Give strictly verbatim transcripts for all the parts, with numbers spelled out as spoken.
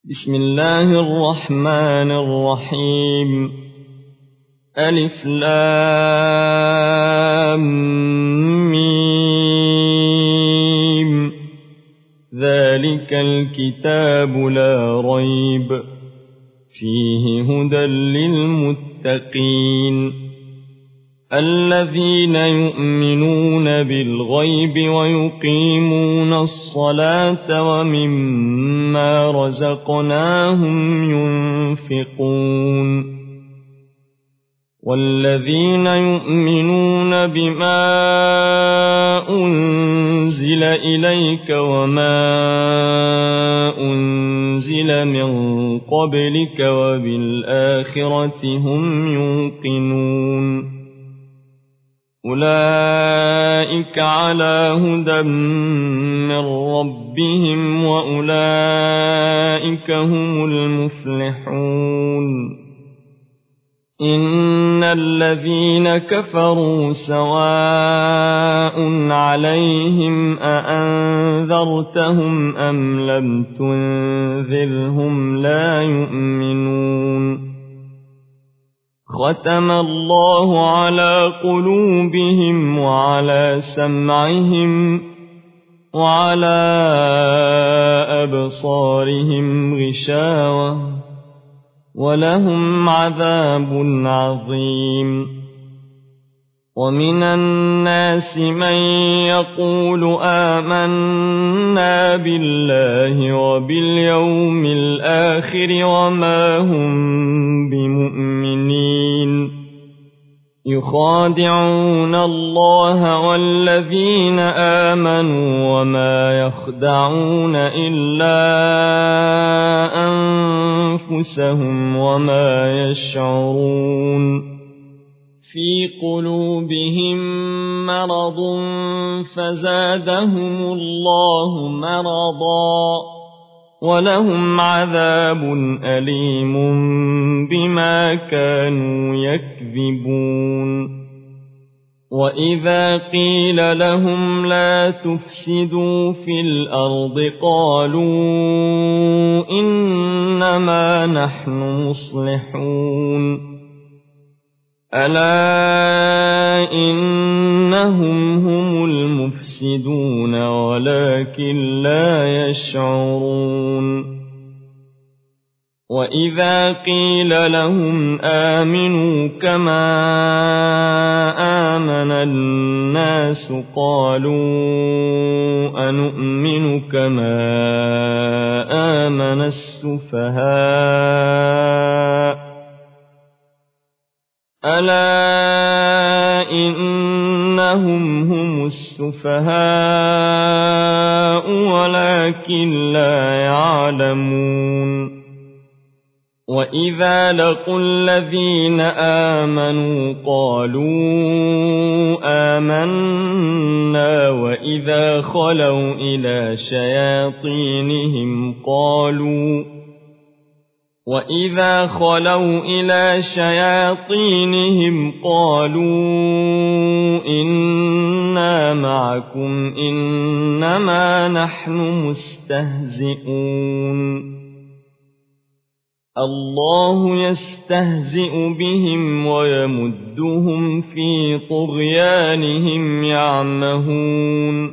بسم الله الرحمن الرحيم. ألف لام ميم. ذلك الكتاب لا ريب فيه هدى للمتقين الذين يؤمنون بالغيب ويقيمون الصلاة ومما رزقناهم ينفقون والذين يؤمنون بما أنزل إليك وما أنزل من قبلك وبالآخرة هم يوقنون أولئك على هدى من ربهم وأولئك هم المفلحون. إن الذين كفروا سواء عليهم أأنذرتهم أم لم تنذرهم لا يؤمنون. ختم الله على قلوبهم وعلى سمعهم وعلى أبصارهم غشاوة ولهم عذاب عظيم. ومن الناس من يقول آمنا بالله وباليوم الآخر وما هم بمؤمنين يخادعون الله والذين آمنوا وما يخدعون إلا أنفسهم وما يشعرون. في قلوبهم مرض فزادهم الله مرضا ولهم عذاب أليم بما كانوا يكذبون. وإذا قيل لهم لا تفسدوا في الأرض قالوا إنما نحن مصلحون. ألا إنهم هم المفسدون ولكن لا يشعرون. وإذا قيل لهم آمنوا كما آمن الناس قالوا أنؤمن كما آمن السفهاء. ألا إنهم هم السفهاء ولكن لا يعلمون. وإذا لقوا الذين آمنوا قالوا آمنا وإذا خلوا إلى شياطينهم قالوا وإذا خلوا إلى شياطينهم قالوا إنا معكم إنما نحن مستهزئون. الله يستهزئ بهم ويمدهم في طغيانهم يعمهون.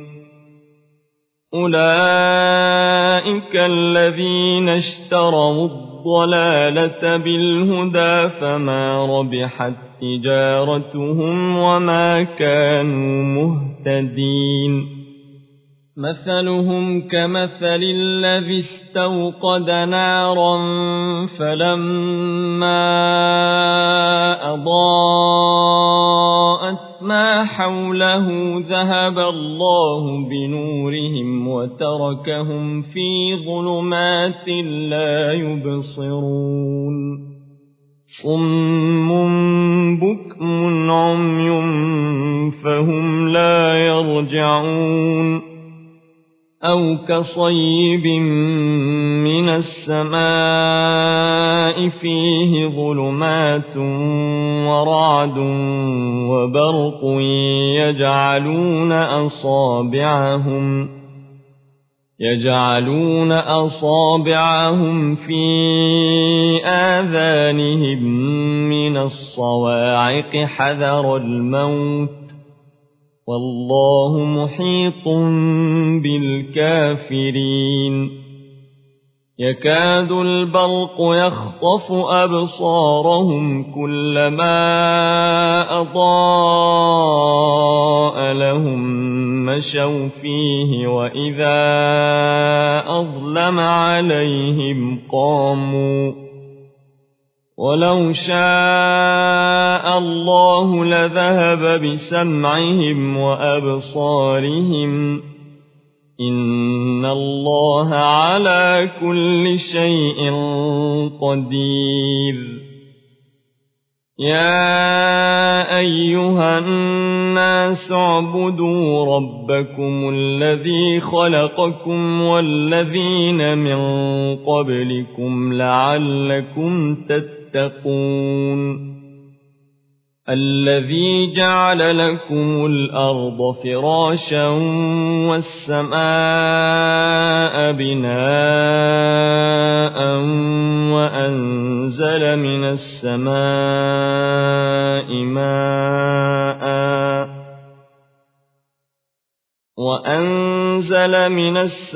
أولئك الذين اشتروا الضلالة بالهدى فما ربحت تجارتهم وما كانوا مهتدين. مثلهم كمثل الذي استوقد نارا فلما أضاءت ما حوله ذهب الله بنورهم وتركهم في ظلمات لا يبصرون. صم بكم عمي فهم لا يرجعون. أو كصيب من السماء فيه ظلمات ورعد وبرق يجعلون أصابعهم يجعلون أصابعهم في آذانهم من الصواعق حذر الموت والله محيط بالكافرين يكاد البرق يخطف أبصارهم كلما أضاء لهم مشوا فيه وإذا أظلم عليهم قاموا ولو شاء الله لذهب بسمعهم وأبصارهم إن الله على كل شيء قدير يا أيها الناس اعبدوا ربكم الذي خلقكم والذين من قبلكم لعلكم تتقون الذي جعل لكم الأرض فراشا والسماء بناء وأنزل من السماء ماء وأنزل من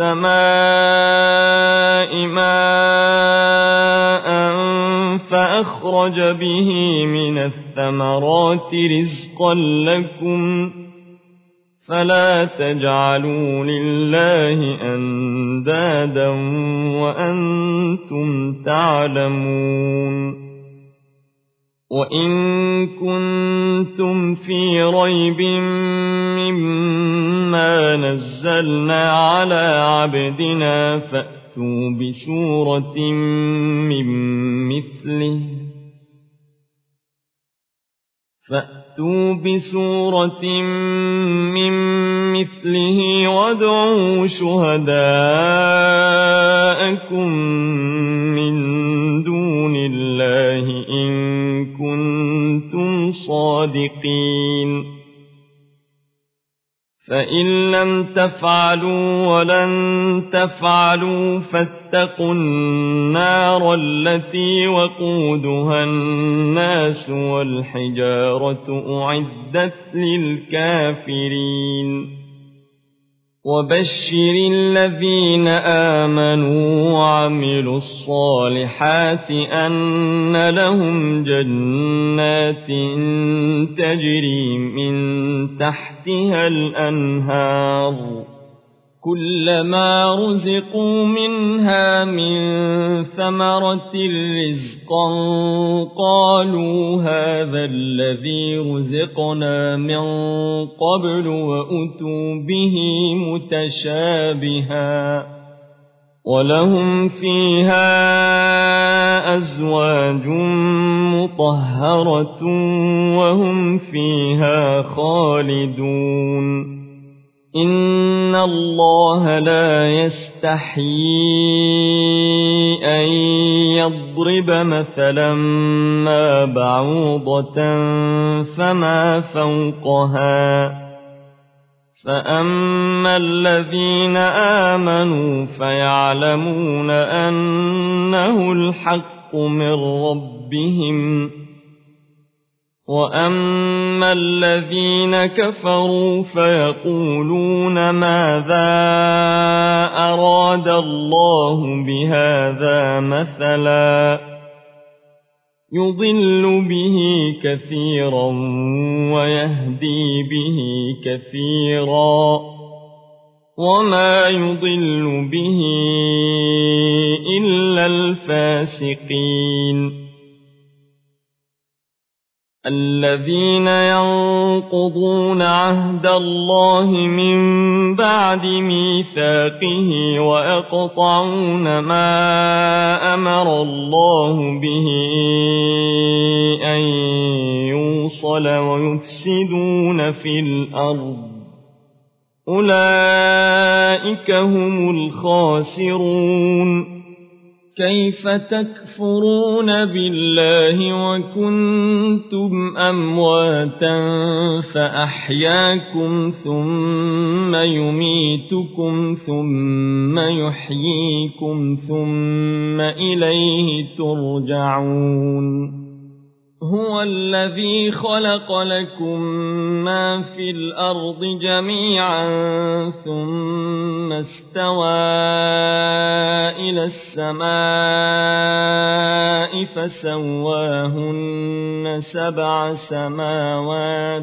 السماء ماء فأخرج به من الثمرات رزقا لكم فلا تجعلوا لله أندادا وأنتم تعلمون وإن كنتم في ريب مما نزلنا على عبدنا فأتوا بسورة من مثله فأتوا بسورة من مثله وادعوا شهداءكم من دون الله إن كنتم صادقين فإن لم تفعلوا ولن تفعلوا فاتقوا النار التي وقودها الناس والحجارة أعدت للكافرين وبشر الذين آمنوا وعملوا الصالحات أن لهم جنات تجري من تحتها الأنهار كلما رزقوا منها من ثمرة رزقا قالوا هذا الذي رزقنا من قبل وأتوا به متشابها ولهم فيها أزواج مطهرة وهم فيها خالدون إن الله لا يستحيي أن يضرب مثلا ما بعوضة فما فوقها فأما الذين آمنوا فيعلمون أنه الحق من ربهم وأما الذين كفروا فيقولون ماذا أراد الله بهذا مثلا يضل به كثيرا ويهدي به كثيرا وما يضل به إلا الفاسقين الذين ينقضون عهد الله من بعد ميثاقه ويقطعون ما أمر الله به أن يوصل ويفسدون في الأرض أولئك هم الخاسرون كيف تكفرون بالله وكنتم أمواتا فأحياكم ثم يميتكم ثم يحييكم ثم إليه ترجعون هو الذي خلق لكم ما في الأرض جميعا ثم استوى إلى السماء فسواهن سبع سماوات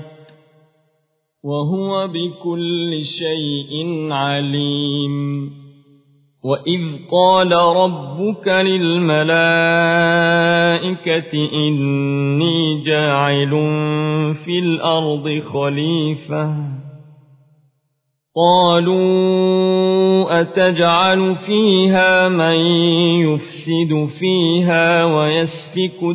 وهو بكل شيء عليم وإذ قال ربك للملائكة إني جاعل في الأرض خليفة قالوا أتجعل فيها من يفسد فيها ويسفك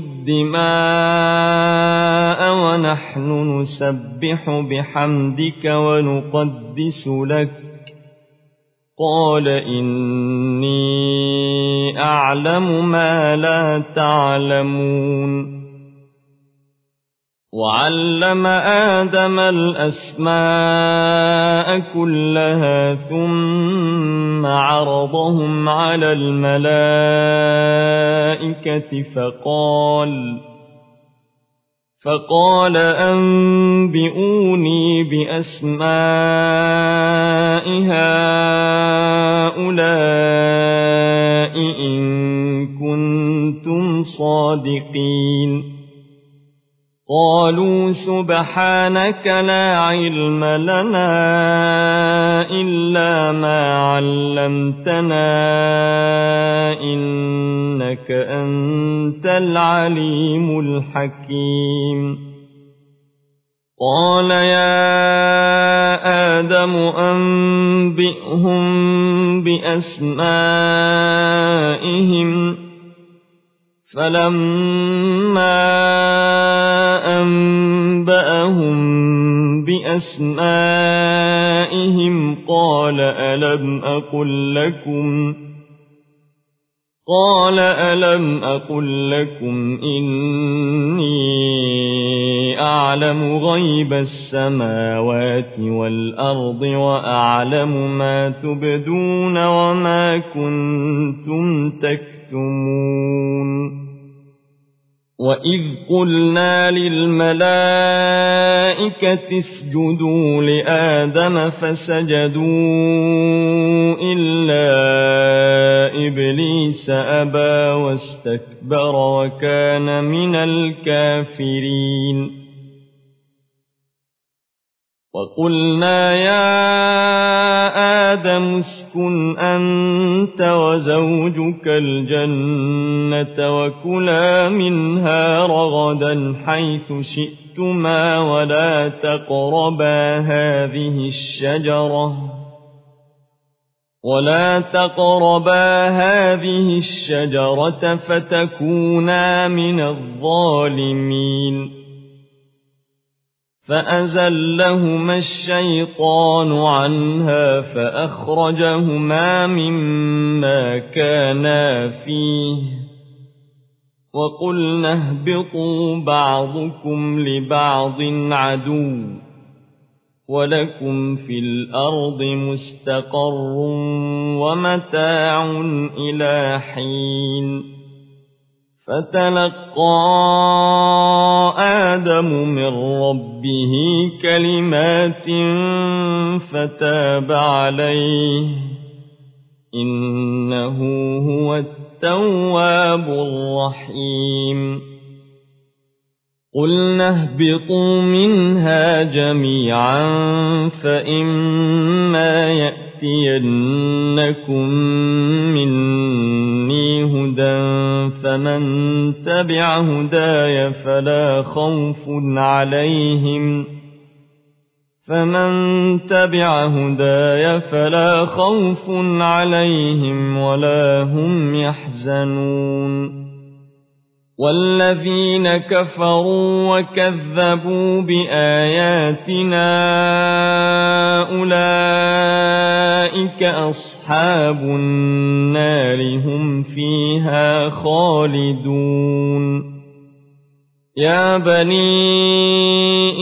الدماء ونحن نسبح بحمدك ونقدس لك قال إني أعلم ما لا تعلمون وعلم آدم الأسماء كلها ثم عرضهم على الملائكة فقال فقال أنبئوني بأسماء هؤلاء إن كنتم صادقين قالوا سبحانك لا علم لنا إلا ما علمتنا إنك أنت العليم الحكيم قال يا آدم أنبئهم بأسمائهم فلما أنبأهم بأسمائهم قال ألم أقل لكم قال ألم أقل لكم إني أعلم غيب السماوات والأرض وأعلم ما تبدون وما كنتم تكتمون وإذ قلنا للملائكة اسجدوا لآدم فسجدوا إلا إبليس أبى واستكبر وكان من الكافرين وقلنا يا آدم اسكن أنت وزوجك الجنة وكلا منها رغدا حيث شئتما ولا تقربا هذه الشجرة ولا تقربا هذه الشجرة فتكونا من الظالمين فأزلهما الشيطان عنها فأخرجهما مما كانا فيه وقلنا اهبطوا بعضكم لبعض عدو ولكم في الأرض مستقر ومتاع إلى حين فتلقى آدم من ربه كلمات فتاب عليه إنه هو التواب الرحيم قلنا اهبطوا منها جميعا فإما يأتينكم مني هدى فمن تبع هداي فلا خوف عليهم فمن تبع هداي فلا خوف عليهم ولا هم يحزنون والذين كفروا وكذبوا بآياتنا أولئك أصحاب النار هم فيها خالدون يا بني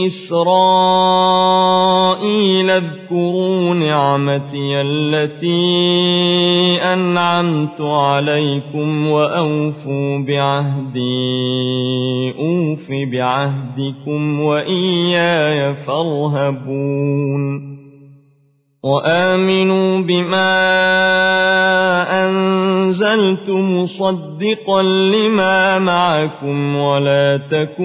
إسرائيل اذكروا نعمتي التي أنعمت عليكم وأوفوا بعهدي أوف بعهدكم وإياي فارهبون وآمنوا بما أنزلت مصدقا لما معكم ولا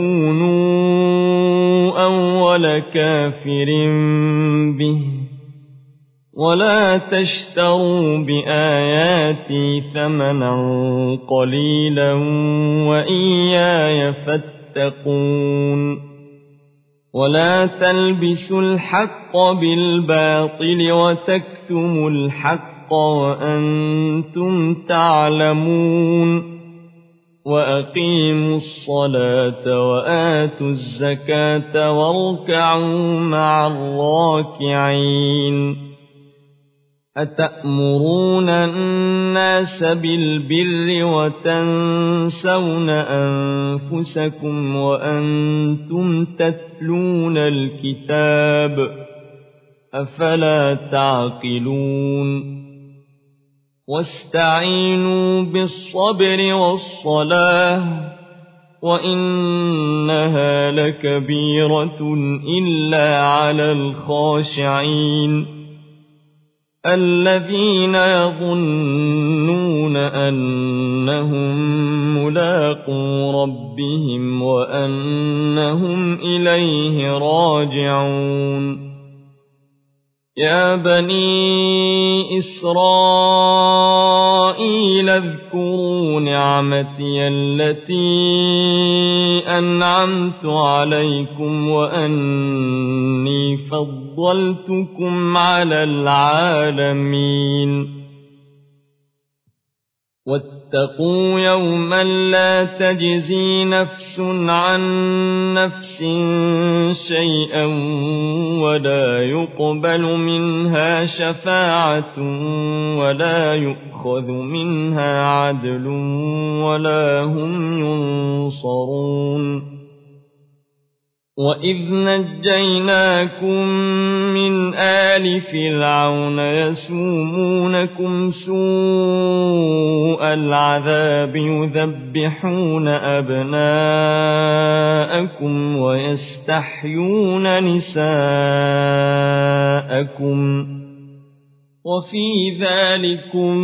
تكونوا أول كافر به ولا تشتروا بآياتي ثمنا قليلا وإياي فاتقون ولا تلبسوا الحق بالباطل وتكتموا الحق وأنتم تعلمون وأقيموا الصلاة وآتوا الزكاة واركعوا مع الراكعين أتأمرون الناس بالبر وتنسون أنفسكم وأنتم تتلون الكتاب أفلا تعقلون واستعينوا بالصبر والصلاة وإنها لكبيرة إلا على الخاشعين الذين يظنون أنهم ملاقو ربهم وأنهم إليه راجعون يا بني إسرائيل اذكروا نعمتي التي أنعمت عليكم وأني فضلتكم على العالمين واتقوا يوما لا تجزي نفس عن نفس شيئا ولا يقبل منها شفاعة ولا يؤخذ منها عدل ولا هم ينصرون وإذ نجيناكم من آل فرعون يسومونكم سوء العذاب يذبحون أبناءكم ويستحيون نساءكم وفي ذلكم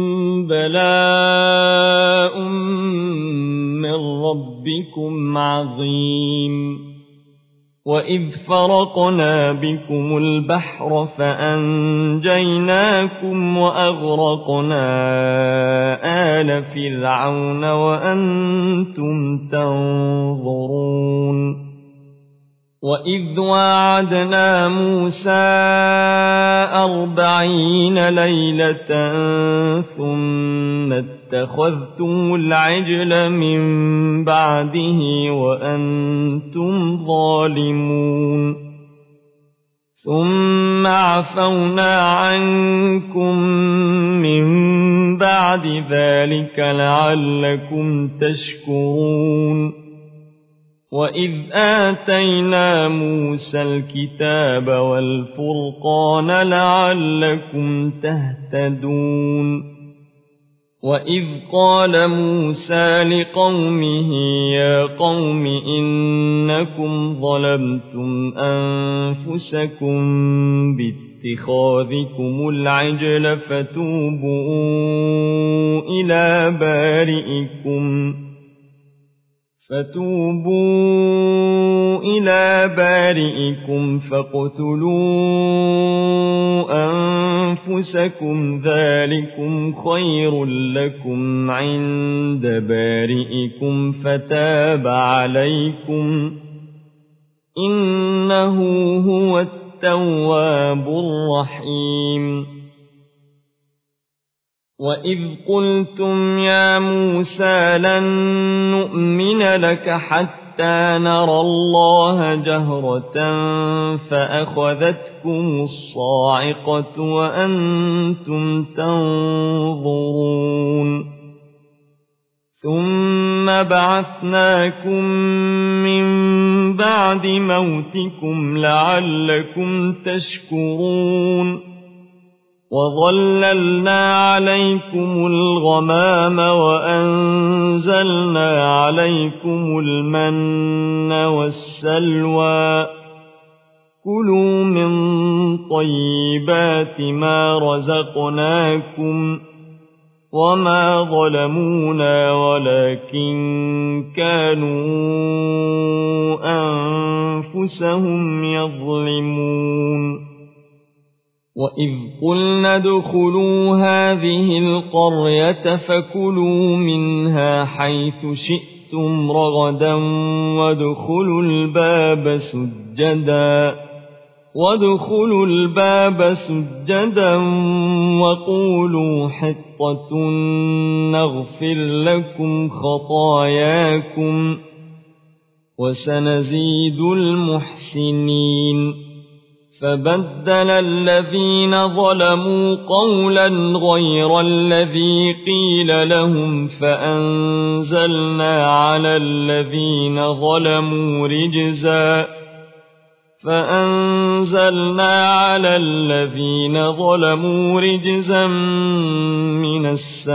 بلاء من ربكم عظيم وإذ فرقنا بكم البحر فأنجيناكم وأغرقنا آل فرعون وأنتم تنظرون وإذ وعدنا موسى أربعين ليلة ثم اتخذتم العجل من بعده وأنتم ظالمون ثم عفونا عنكم من بعد ذلك لعلكم تشكرون وإذ آتينا موسى الكتاب والفرقان لعلكم تهتدون وإذ قال موسى لقومه يا قوم إنكم ظلمتم أنفسكم باتخاذكم العجل فتوبوا إلى بارئكم فتوبوا إلى بارئكم فاقتلوا أنفسكم ذلكم خير لكم عند بارئكم فتاب عليكم إنه هو التواب الرحيم وَإِذْ قُلْتُمْ يَا مُوسَىٰ لَن نُّؤْمِنَ لَكَ حَتَّىٰ نَرَى اللَّهَ جَهْرَةً فَأَخَذَتْكُمُ الصَّاعِقَةُ وَأَنتُمْ تَنظُرُونَ ثُمَّ بَعَثْنَاكُم مِّن بَعْدِ مَوْتِكُمْ لَعَلَّكُمْ تَشْكُرُونَ وَظَلَّلْنَا عَلَيْكُمُ الْغَمَامَ وَأَنزَلْنَا عَلَيْكُمُ الْمَنَّ وَالسَّلْوَىٰ كُلُوا مِن طَيِّبَاتِ مَا رَزَقْنَاكُمْ وَمَا ظَلَمُونَا وَلَٰكِن كَانُوا أَنفُسَهُمْ يَظْلِمُونَ وَإِذْ قُلْنَا ادْخُلُوا هَٰذِهِ الْقَرْيَةَ فَكُلُوا مِنْهَا حَيْثُ شِئْتُمْ رَغَدًا وَادْخُلُوا الْبَابَ سُجَّدًا وَادْخُلُوا الْبَابَ سُجَّدًا وَقُولُوا حِطَّةٌ نَّغْفِرْ لَكُمْ خَطَايَاكُمْ وَسَنَزِيدُ الْمُحْسِنِينَ فَبَدَّلَ الَّذِينَ ظَلَمُوا قَوْلًا غَيْرَ الَّذِي قِيلَ لَهُمْ فَأَنزَلْنَا عَلَى الَّذِينَ ظَلَمُوا رِجْزًا فَأَنزَلْنَا عَلَى الَّذِينَ ظَلَمُوا رِجْزًا مِّنَ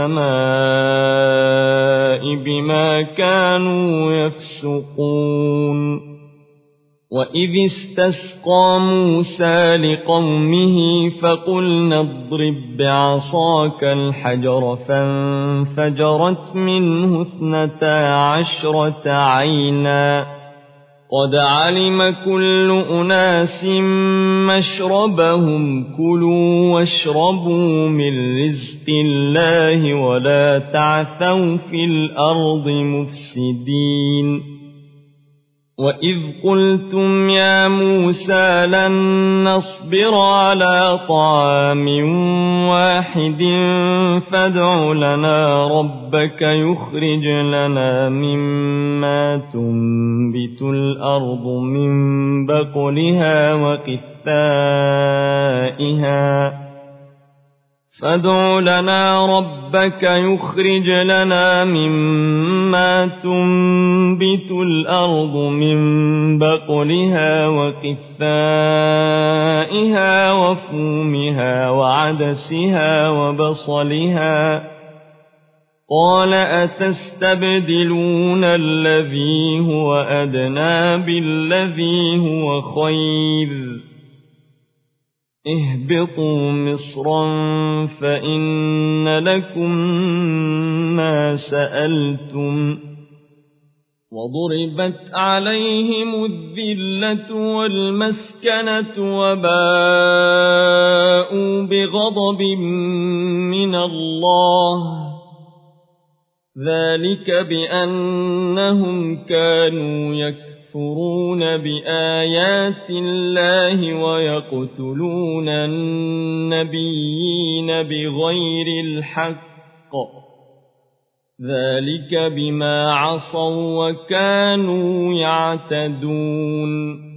السَّمَاءِ بِمَا كَانُوا يَفْسُقُونَ وَإِذِ اسْتَسْقَىٰ مُوسَىٰ لِقَوْمِهِ فَقُلْنَا اضْرِب بِّعَصَاكَ الْحَجَرَ فَانفَجَرَتْ مِنْهُ اثْنَتَا عَشْرَةَ عَيْنًا قَدْ عَلِمَ كُلُّ أُنَاسٍ مَّشْرَبَهُمْ كُلُوا وَاشْرَبُوا مِن رِّزْقِ اللَّهِ وَلَا تَعْثَوْا فِي الْأَرْضِ مُفْسِدِينَ وَإِذْ قُلْتُمْ يَا مُوسَىٰ لَن نَّصْبِرَ عَلَىٰ طَعَامٍ وَاحِدٍ فَادْعُ لَنَا رَبَّكَ يُخْرِجْ لَنَا مِمَّا تُنبِتُ الْأَرْضُ مِن بَقْلِهَا وَقِثَّائِهَا فَادْعُ لَنَا رَبَّكَ يُخْرِجْ لَنَا مِمَّا تُنبِتُ الْأَرْضُ مِن بَقْلِهَا وَقِثَّائِهَا وَفُومِهَا وَعَدَسِهَا وَبَصَلِهَا قَالَ أَتَسْتَبْدِلُونَ الَّذِي هُوَ أَدْنَىٰ بِالَّذِي هُوَ خَيْرٌ اهْبِطُوا مِصْرًا فَإِنَّ لَكُم مَّا سَأَلْتُمْ وَضُرِبَتْ عَلَيْهِمُ الذِّلَّةُ وَالْمَسْكَنَةُ وَبَاءُوا بِغَضَبٍ مِّنَ اللَّهِ ذَٰلِكَ بِأَنَّهُمْ كَانُوا يَكْفُرُونَ يَكْفُرُونَ بِآيَاتِ اللَّهِ وَيَقْتُلُونَ النَّبِيِّينَ بِغَيْرِ الْحَقِّ ذَٰلِكَ بِمَا عَصَوا وَّكَانُوا يَعْتَدُونَ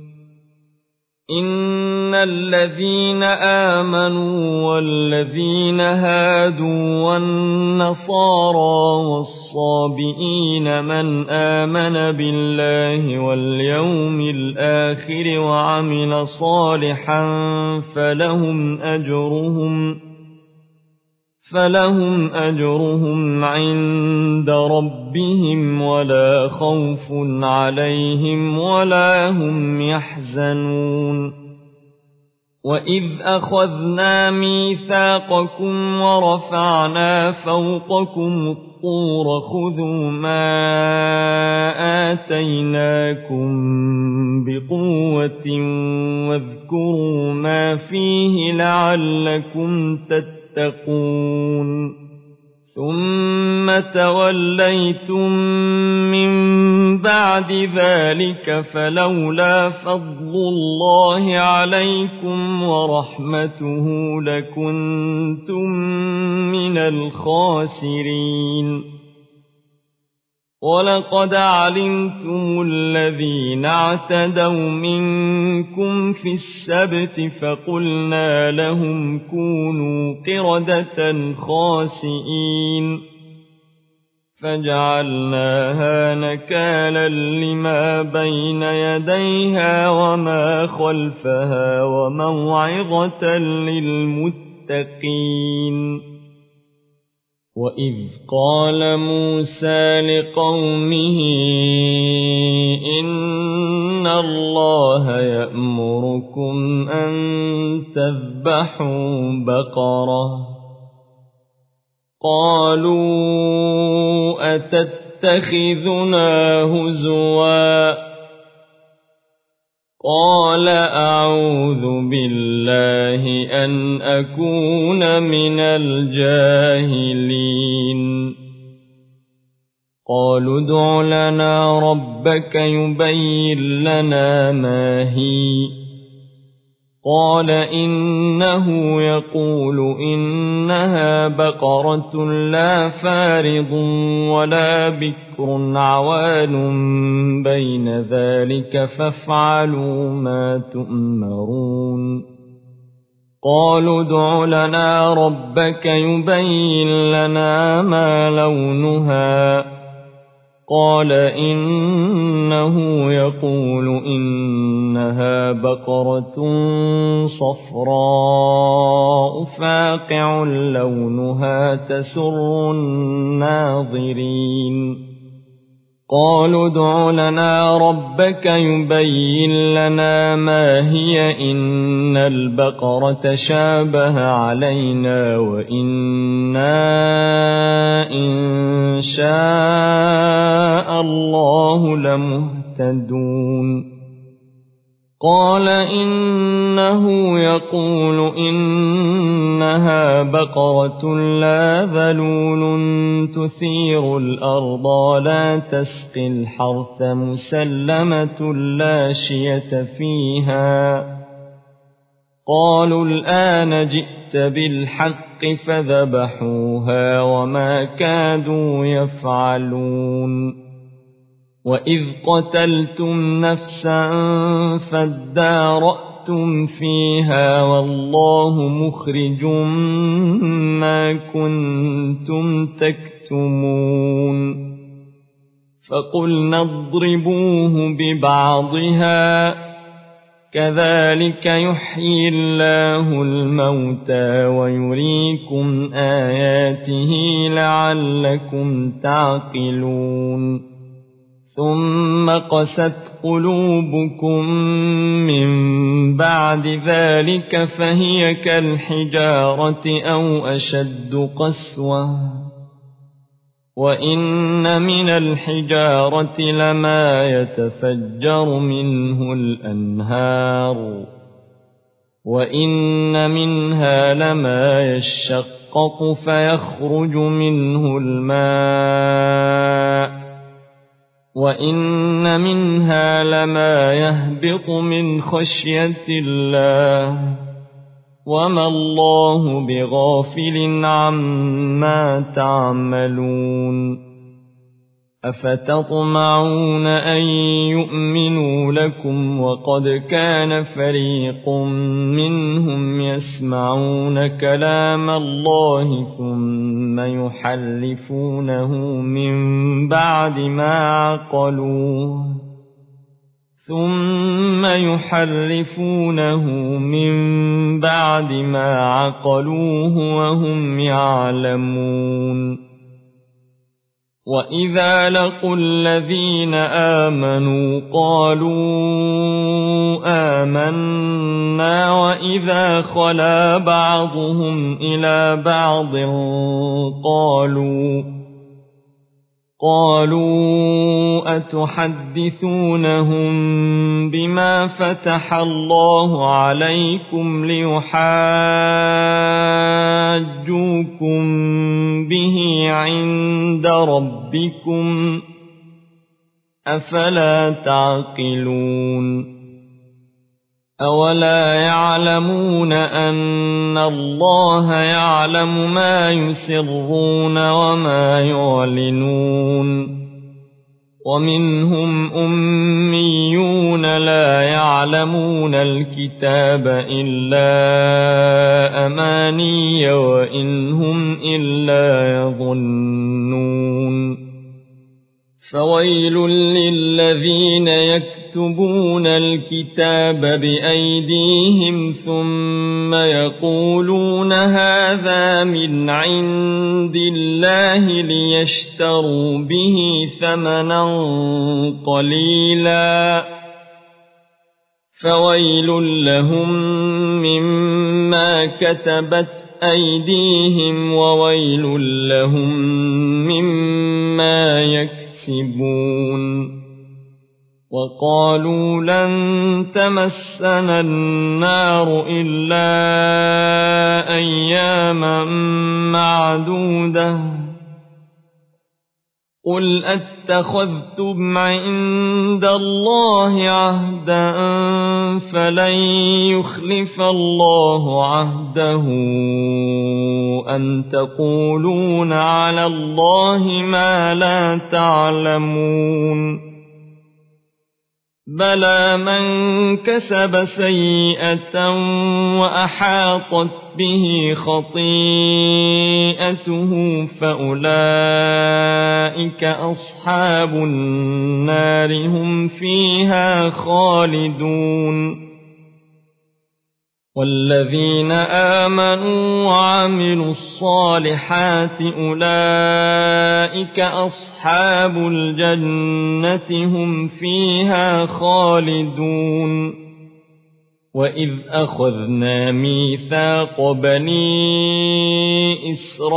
إِنَّ الَّذِينَ آمَنُوا وَالَّذِينَ هَادُوا وَالنَّصَارَىٰ وَالصَّابِئِينَ مَنْ آمَنَ بِاللَّهِ وَالْيَوْمِ الْآخِرِ وَعَمِلَ صَالِحًا فَلَهُمْ أَجْرُهُمْ فَلَهُمْ أَجْرُهُمْ عِندَ رَبِّهِمْ وَلَا خَوْفٌ عَلَيْهِمْ وَلَا هُمْ يَحْزَنُونَ وَإِذْ أَخَذْنَا مِيثَاقَكُمْ وَرَفَعْنَا فَوْقَكُمُ الطُّورَ خُذُوا مَا آتَيْنَاكُم بِقُوَّةٍ وَاذْكُرُوا مَا فِيهِ لَعَلَّكُمْ تَتَّقُونَ ثُمَّ تَوَلَّيْتُم مِّن بعد ذلك فلولا فضل الله عليكم ورحمته لكنتم من الخاسرين ولقد علمتم الذين اعتدوا منكم في السبت فقلنا لهم كونوا قردة خاسئين فجعلناها نكالا لما بين يديها وما خلفها وموعظة للمتقين وإذ قال موسى لقومه إن الله يأمركم أن تذبحوا بقرة قالوا أتتخذنا هزوا قال أعوذ بالله أن أكون من الجاهلين قالوا ادع لنا ربك يبين لنا ما هي قال إنه يقول إنها بقرة لا فارض ولا بكر عوان بين ذلك فافعلوا ما تؤمرون قالوا ادع لنا ربك يبين لنا ما لونها قال إنه يقول إنها بقرة صفراء فاقع لونها تسر الناظرين قالوا ادع لنا ربك يبين لنا ما هي إن البقرة شابه علينا وإنا إن شاء الله لمهتدون قال إنه يقول إنها بقرة لا ذلول تثير الأرض ولا تسقي الحرث مسلمة لا شية فيها قالوا الآن جئت بالحق فذبحوها وما كادوا يفعلون وإذ قتلتم نفسا فادارأتم فيها والله مخرج ما كنتم تكتمون فقلنا اضربوه ببعضها كذلك يحيي الله الموتى ويريكم آياته لعلكم تعقلون ثم قست قلوبكم من بعد ذلك فهي كالحجارة أو أشد قسوة وإن من الحجارة لما يتفجر منه الأنهار وإن منها لما يشقق فيخرج منه الماء وإن منها لما يهبط من خشية الله وما الله بغافل عما تعملون أفتطمعون أن يؤمنوا لكم وقد كان فريق منهم يسمعون كلام الله ثم يحرفونه من بعد ما عقلوه ثم يحرفونه من بعد ما عقلوه وهم يعلمون وإذا لقوا الذين آمنوا قالوا آمنا وإذا خلا بعضهم إلى بعض قالوا قالوا أتحدثونهم بما فتح الله عليكم ليحاجوكم به عند ربكم أفلا تعقلون أولا يعلمون أن الله يعلم ما يسرون وما يعلنون ومنهم أميون لا يعلمون الكتاب إلا أماني وإن هم إلا يظنون فويل للذين يكتبون الكتاب بأيديهم ثم يقولون هذا من عند الله ليشتروا به ثمنا قليلا فويل لهم مما كتبت أيديهم وويل لهم مما يكسبون وقالوا لن تمسنا النار إلا أياما معدودة قل أتخذتم عند الله عهدا فلن يخلف الله عهده أن تقولون على الله ما لا تعلمون بلى من كسب سيئة وأحاطت به خطيئته فأولئك أصحاب النار هم فيها خالدون والذين آمنوا وعملوا الصالحات أولئك أصحاب الجنة هم فيها خالدون وإذ أخذنا ميثاق بني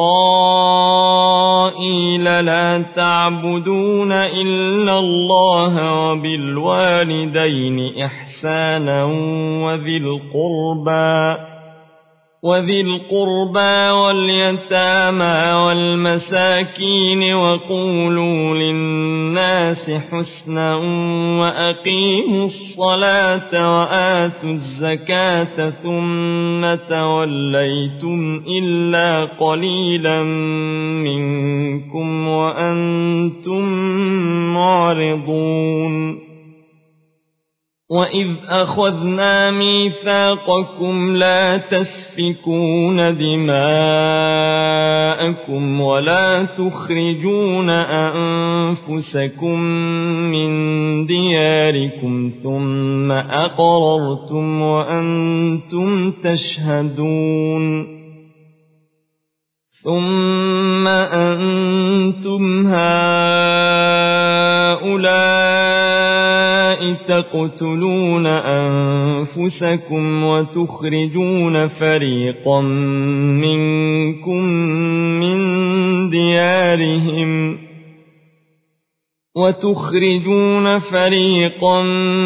إسرائيل لا تعبدون إلا الله وبالوالدين إحسانا وذي القربى وذي القربى واليتامى والمساكين وقولوا للناس حسنا وأقيموا الصلاة وآتوا الزكاة ثم توليتم إلا قليلا منكم وأنتم معرضون وإذ أخذنا ميثاقكم لا تسفكون دماءكم ولا تخرجون أنفسكم من دياركم ثم أقررتم وأنتم تشهدون ثم أنتم هؤلاء تقتلون أنفسكم وتخرجون فريقا منكم من ديارهم وتخرجون فريقا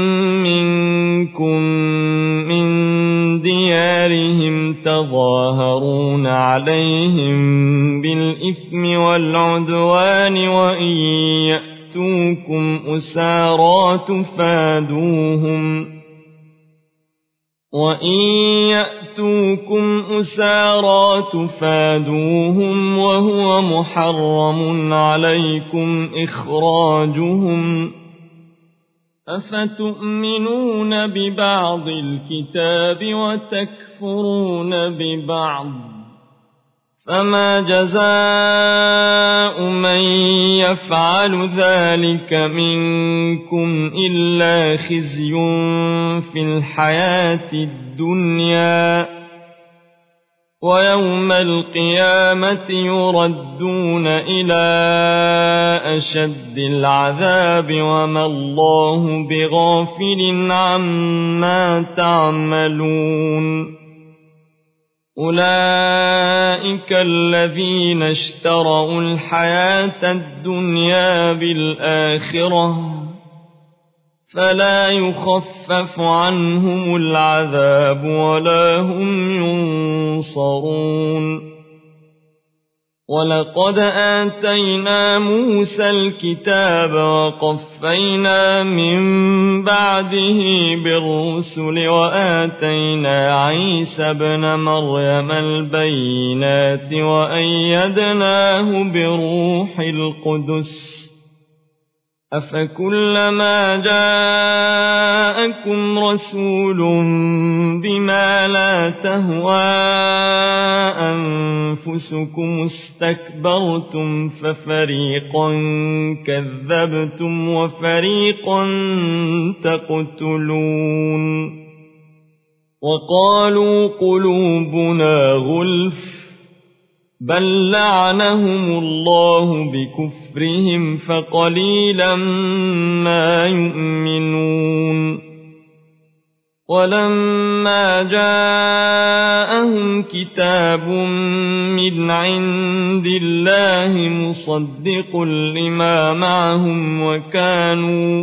منكم من ديارهم تظاهرون عليهم بالإثم والعدوان وإن يأتوكم أسارى تفادوهم وإن يأتوكم أسارى تفادوهم وهو محرم عليكم إخراجهم أفتؤمنون ببعض الكتاب وتكفرون ببعض فما جزاء من يفعل ذلك منكم إلا خزي في الحياة الدنيا ويوم القيامة يردون إلى أشد العذاب وما الله بغافل عما تعملون أولئك الذين اشتروا الحياة الدنيا بالآخرة فلا يخفف عنهم العذاب ولا هم ينصرون ولقد آتينا موسى الكتاب وقفينا من بعده بالرسل وآتينا عيسى ابن مريم البينات وأيدناه بروح القدس أفكلما جاءكم رسول بما لا تهوى أنفسكم استكبرتم ففريقا كذبتم وفريقا تقتلون وقالوا قلوبنا غلف بل لعنهم الله بكفرهم فقليلا ما يؤمنون ولما جاءهم كتاب من عند الله مصدق لما معهم وكانوا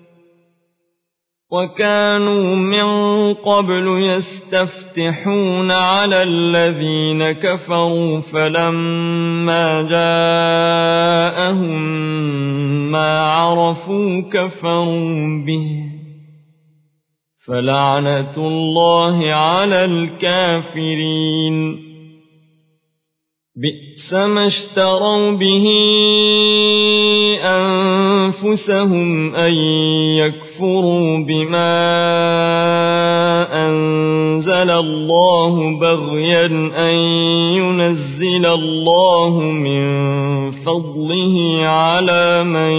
وكانوا من قبل يستفتحون على الذين كفروا فلما جاءهم ما عرفوا كفروا به فلعنة الله على الكافرين بئس ما اشتروا به أنفسهم أن يكفروا بما أنزل الله بغيا أن ينزل الله من فضله على من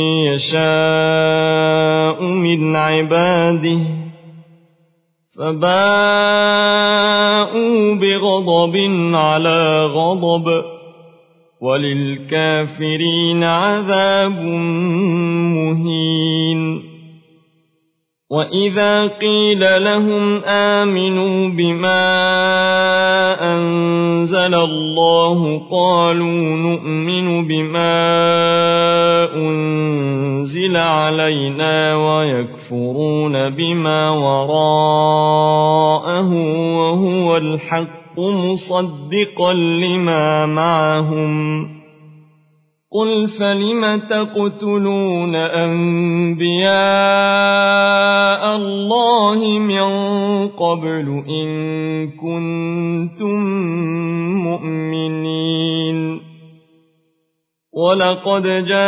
يشاء من عباده فباءوا بغضب على غضب وللكافرين عذاب مهين وإذا قيل لهم آمنوا بما أنزل الله قالوا نؤمن بما أنزل علينا ويكفرون بما وراءه وهو الحق مصدقا لما معهم قل فلم تقتلون أنبياء الله من قبل إن كنتم مؤمنين ولقد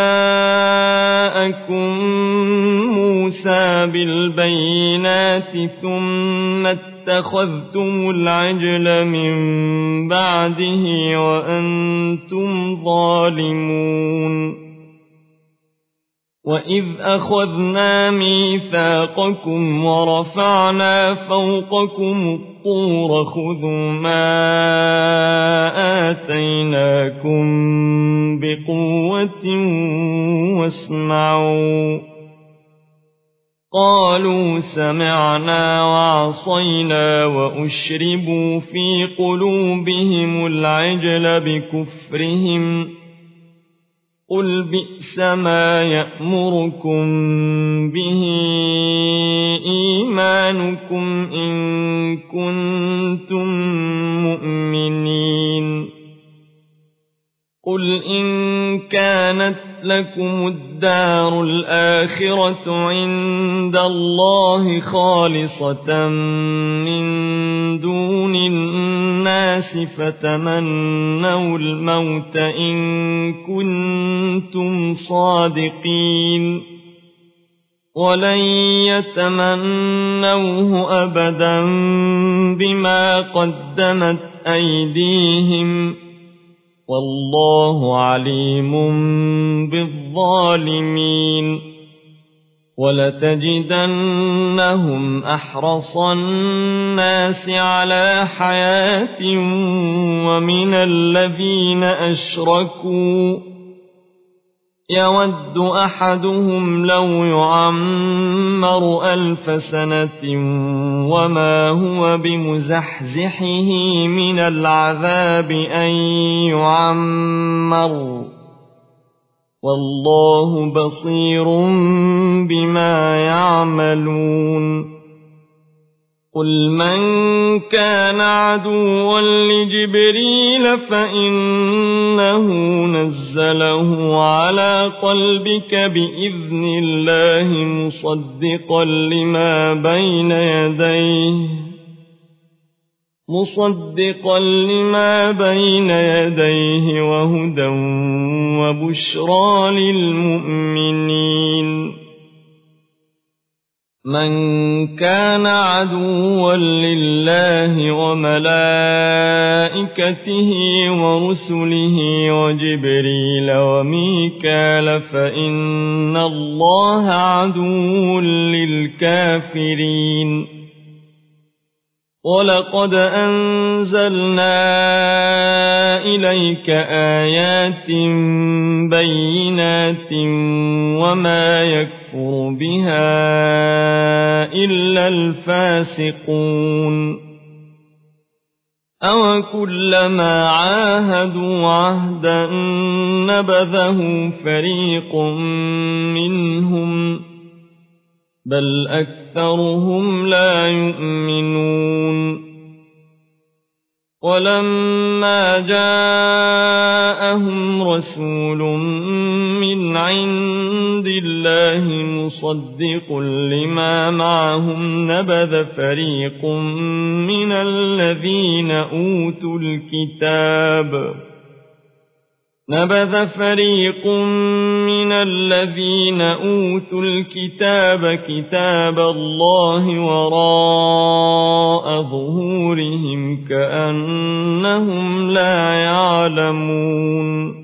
جاءكم موسى بالبينات ثم اتخذتم العجل من بعده وأنتم ظالمون وإذ أخذنا ميثاقكم ورفعنا فوقكم الطور خذوا ما آتيناكم بقوة واسمعوا قالوا سمعنا وعصينا وأشربوا في قلوبهم العجل بكفرهم قل بئس ما يأمركم به إيمانكم إن كنتم مؤمنين قل إن كانت لكم الدار الآخرة عند الله خالصة من دون الناس فتمنوا الموت إن كنتم صادقين ولن يتمنوه أبدا بما قدمت أيديهم والله عليم بالظالمين ولتجدنهم أحرص الناس على حياة ومن الذين أشركوا يود أحدهم لو يعمر ألف سنة وما هو بمزحزحه من العذاب أن يعمر والله بصير بما يعملون قل من كان عدوا لجبريل فإنه نزله على قلبك بإذن الله مصدقا لما بين يديه مصدقا لما بين يديه وهدى وبشرى للمؤمنين من كان عدوا لله وملائكته ورسله وجبريل وميكال فإن الله عدو للكافرين ولقد أنزلنا إليك آيات بينات وما يكفر بها إلا الفاسقون أوكلما عاهدوا عهدا نبذه فريق منهم بل أكثرهم لا يؤمنون ولما جاءهم رسول من عند الله مصدق لما معهم نبذ فريق من الذين أوتوا الكتاب نبذ فريق من الذين أوتوا الكتاب كتاب الله وراء ظهورهم كأنهم لا يعلمون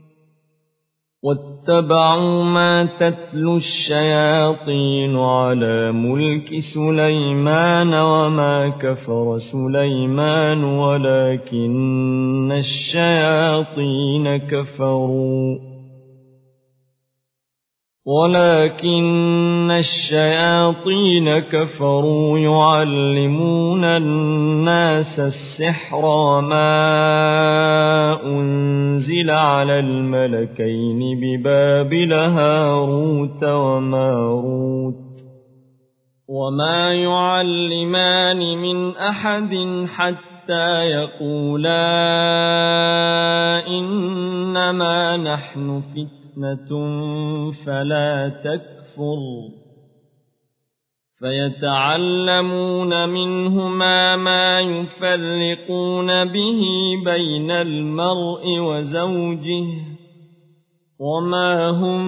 واتبعوا ما تتلو الشياطين على ملك سليمان وما كفر سليمان ولكن الشياطين كفروا ولكن الشياطين كفروا يعلمون الناس السحر وما أنزل على الملكين ببابل هاروت وماروت وما يعلمان من أحد حتى يقولا إنما نحن فتنة فلا تكفر فيتعلمون منهما ما يفرقون به بين المرء وزوجه وما هم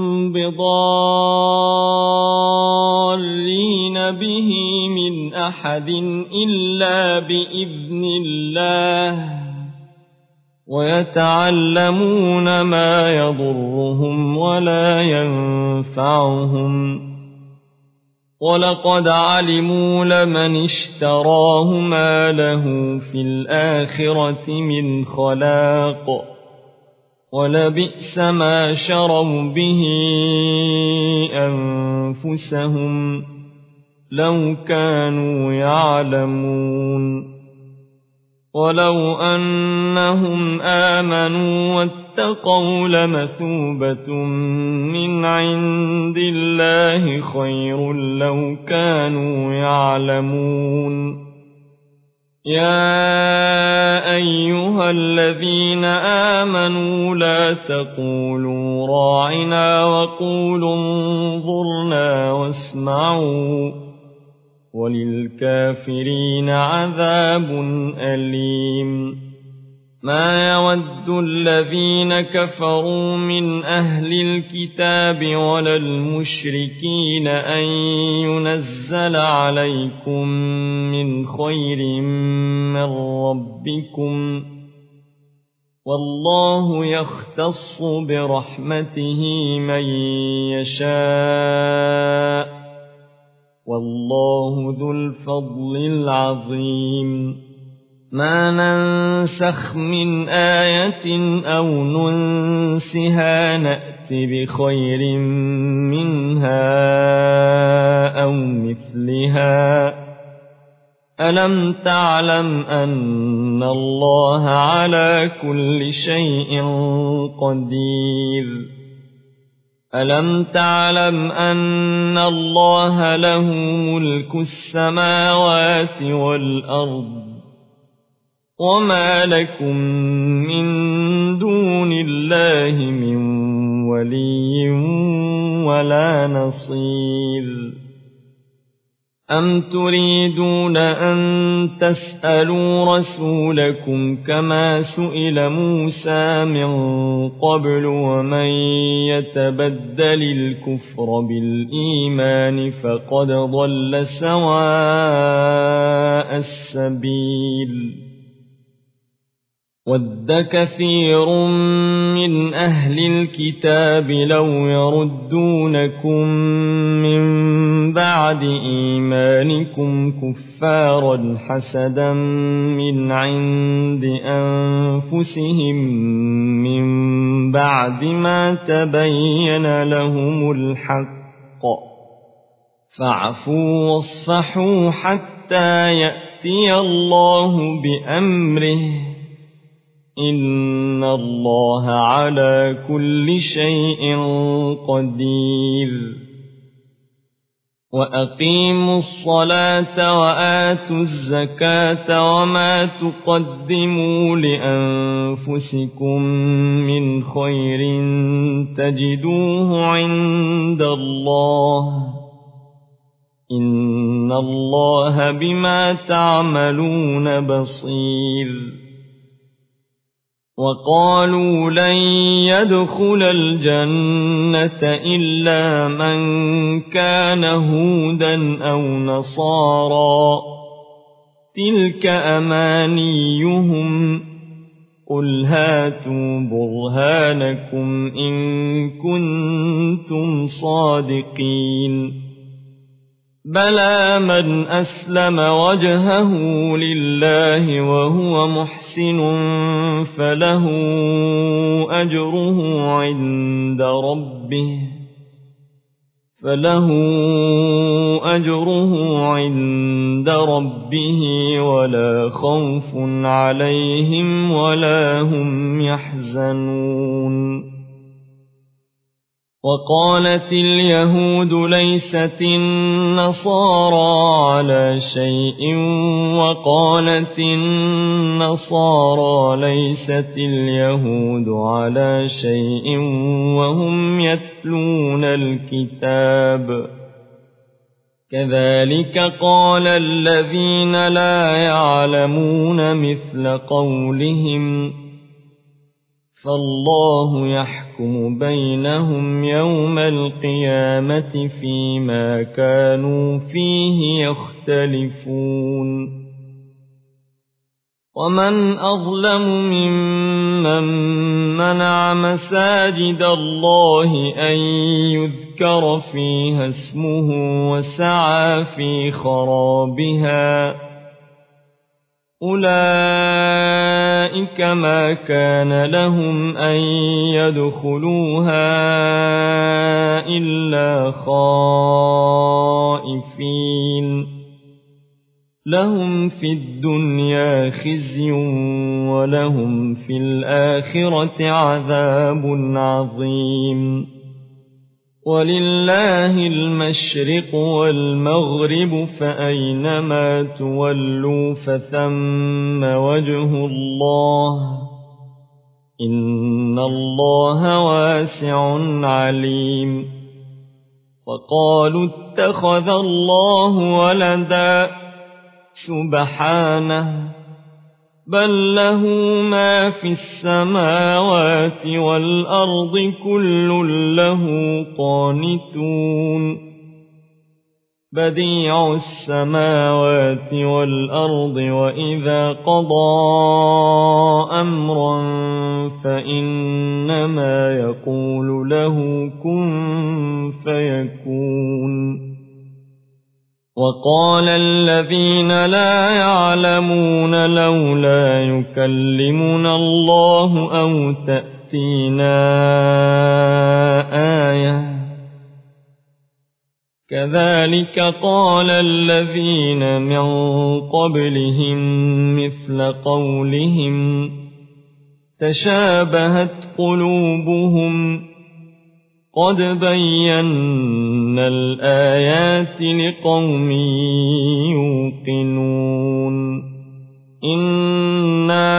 بضارين به من أحد إلا بإذن الله ويتعلمون ما يضرهم ولا ينفعهم ولقد علموا لمن اشتراه ما له في الآخرة من خلاق ولبئس ما شروا به أنفسهم لو كانوا يعلمون ولو أنهم آمنوا واتقوا لمثوبة من عند الله خير لو كانوا يعلمون يا أيها الذين آمنوا لا تقولوا راعنا وقولوا انظرنا واسمعوا وللكافرين عذاب أليم ما يود الذين كفروا من أهل الكتاب ولا المشركين أن ينزل عليكم من خير من ربكم والله يختص برحمته من يشاء والله ذو الفضل العظيم ما ننسخ من آية أو ننسها نأت بخير منها أو مثلها ألم تعلم أن الله على كل شيء قدير ألم تعلم أن الله له ملك السماوات والأرض وما لكم من دون الله من ولي ولا نصير أم تريدون أن تسألوا رسولكم كما سئل موسى من قبل ومن يتبدل الكفر بالإيمان فقد ضل سواء السبيل ود كثير من أهل الكتاب لو يردونكم من بعد إيمانكم كفارا حسدا من عند أنفسهم من بعد ما تبين لهم الحق فاعفوا واصفحوا حتى يأتي الله بأمره إن الله على كل شيء قدير وأقيموا الصلاة وآتوا الزكاة وما تقدموا لأنفسكم من خير تجدوه عند الله إن الله بما تعملون بصير وقالوا لن يدخل الجنة إلا من كان هودا أو نصارى تلك أمانيهم قل هاتوا برهانكم إن كنتم صادقين بلى من أسلم وجهه لله وهو محسن فله أجره عند ربه فله أجره عند ربه ولا خوف عليهم ولا هم يحزنون وقالت اليهود ليست النصارى على شيء وقالت النصارى ليست اليهود على شيء وهم يتلون الكتاب كذلك قال الذين لا يعلمون مثل قولهم فالله يحكم بينهم يوم القيامة فيما كانوا فيه يختلفون ومن أظلم ممن منع مساجد الله أن يذكر فيها اسمه وسعى في خرابها أولئك ما كان لهم أن يدخلوها إلا خائفين لهم في الدنيا خزي ولهم في الآخرة عذاب عظيم ولله المشرق والمغرب فأينما تولوا فثم وجه الله إن الله واسع عليم وقالوا اتخذ الله ولدا سبحانه بل له ما في السماوات والأرض كل له قانتون بديع السماوات والأرض وإذا قضى أمرا فإنما يقول له كن فيكون وقال الذين لا يعلمون لولا يكلمنا الله أو تأتينا آية كذلك قال الذين من قبلهم مثل قولهم تشابهت قلوبهم قد بينا الآيات لقوم يوقنون إنا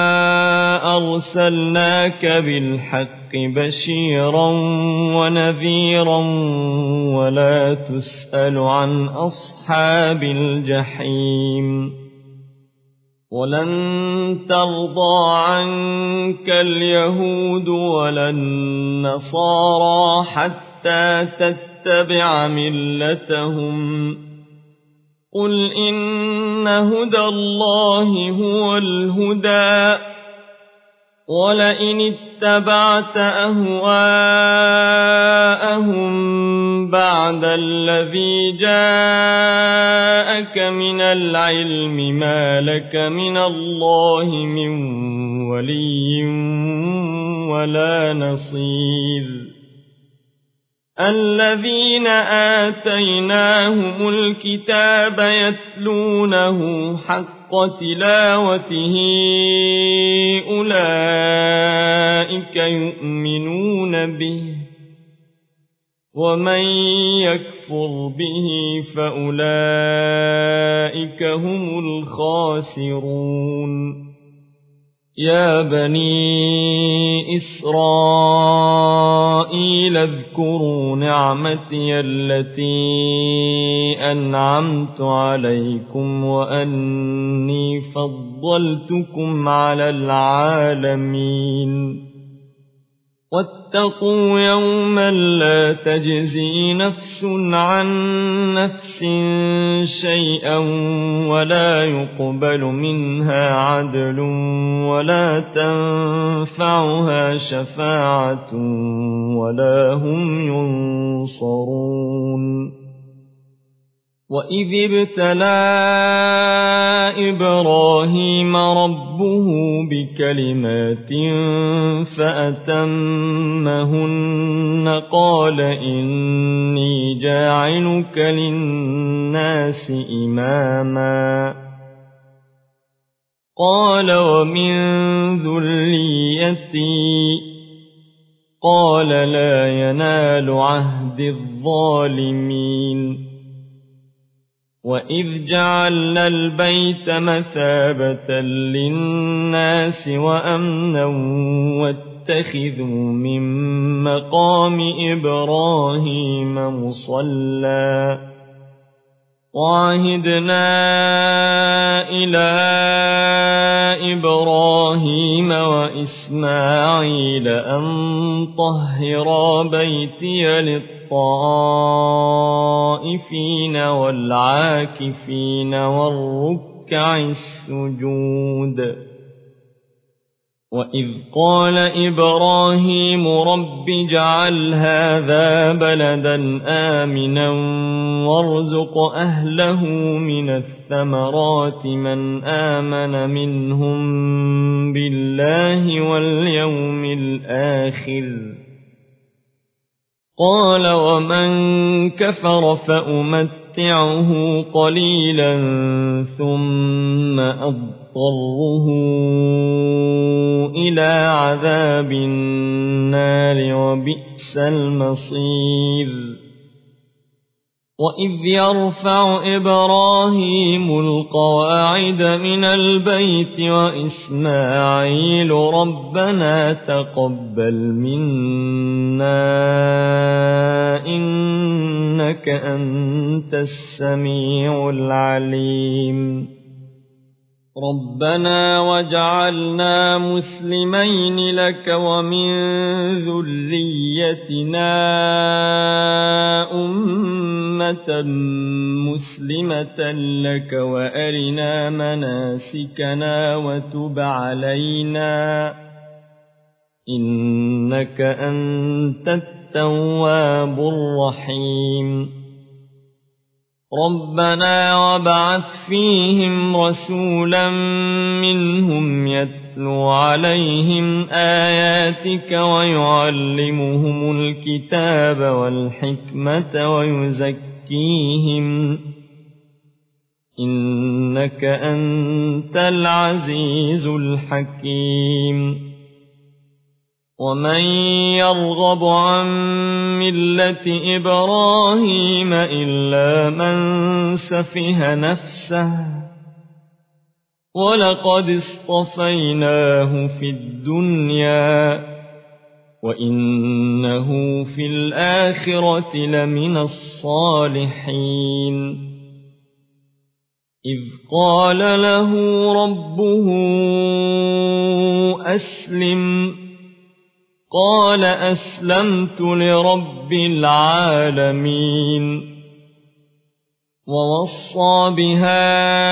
أرسلناك بالحق بشيرا ونذيرا ولا تسأل عن أصحاب الجحيم ولن ترضى عنك اليهود ولا النصارى حتى تتبع ملتهم قل إن هدى الله هو الهدى ولئن اتبعت أهواءهم بعد الذي جاءك من العلم ما لك من الله من ولي ولا نصير الذين آتيناهم الكتاب يتلونه حق تلاوته أولئك يؤمنون به ومن يكفر به فأولئك هم الخاسرون يا بني إسرائيل اذكروا نعمتي التي أنعمت عليكم وأني فضلتكم على العالمين واتقوا يوما لا تجزي نفس عن نفس شيئا ولا يقبل منها عدل ولا تنفعها شفاعة ولا هم ينصرون وإذ ابتلى إبراهيم ربه بكلمات فأتمهن قال إني جاعلك للناس إماما قال ومن ذريتي قال لا ينال عهد الظالمين وإذ جعلنا البيت مثابة للناس وأمنا واتخذوا من مقام إبراهيم مصلى وعهدنا إلى إبراهيم وإسماعيل أن طهرا بيتي للطائفين والعاكفين والركع السجود وإذ قال إبراهيم رب اجعل هذا بلدا آمنا وارزق أهله من الثمرات من آمن منهم بالله واليوم الآخر قال ومن كفر فأمتعه قليلا ثم أضطره إلى عذاب النار وبئس المصير وإذ يرفع إبراهيم القواعد من البيت وإسماعيل ربنا تقبل منا إنك أنت السميع العليم ربنا واجعلنا مسلمين لك ومن ذريتنا أمة مسلمة لك وأرنا مناسكنا وتب علينا إنك أنت التواب الرحيم ربنا وابعث فيهم رسولا منهم يتلو عليهم آياتك ويعلمهم الكتاب والحكمة ويزكيهم إنك أنت العزيز الحكيم ومن يرغب عن ملة إبراهيم إلا من سفه نفسه ولقد اصطفيناه في الدنيا وإنه في الآخرة لمن الصالحين إذ قال له ربه أسلم قال أسلمت لرب العالمين ووصى بها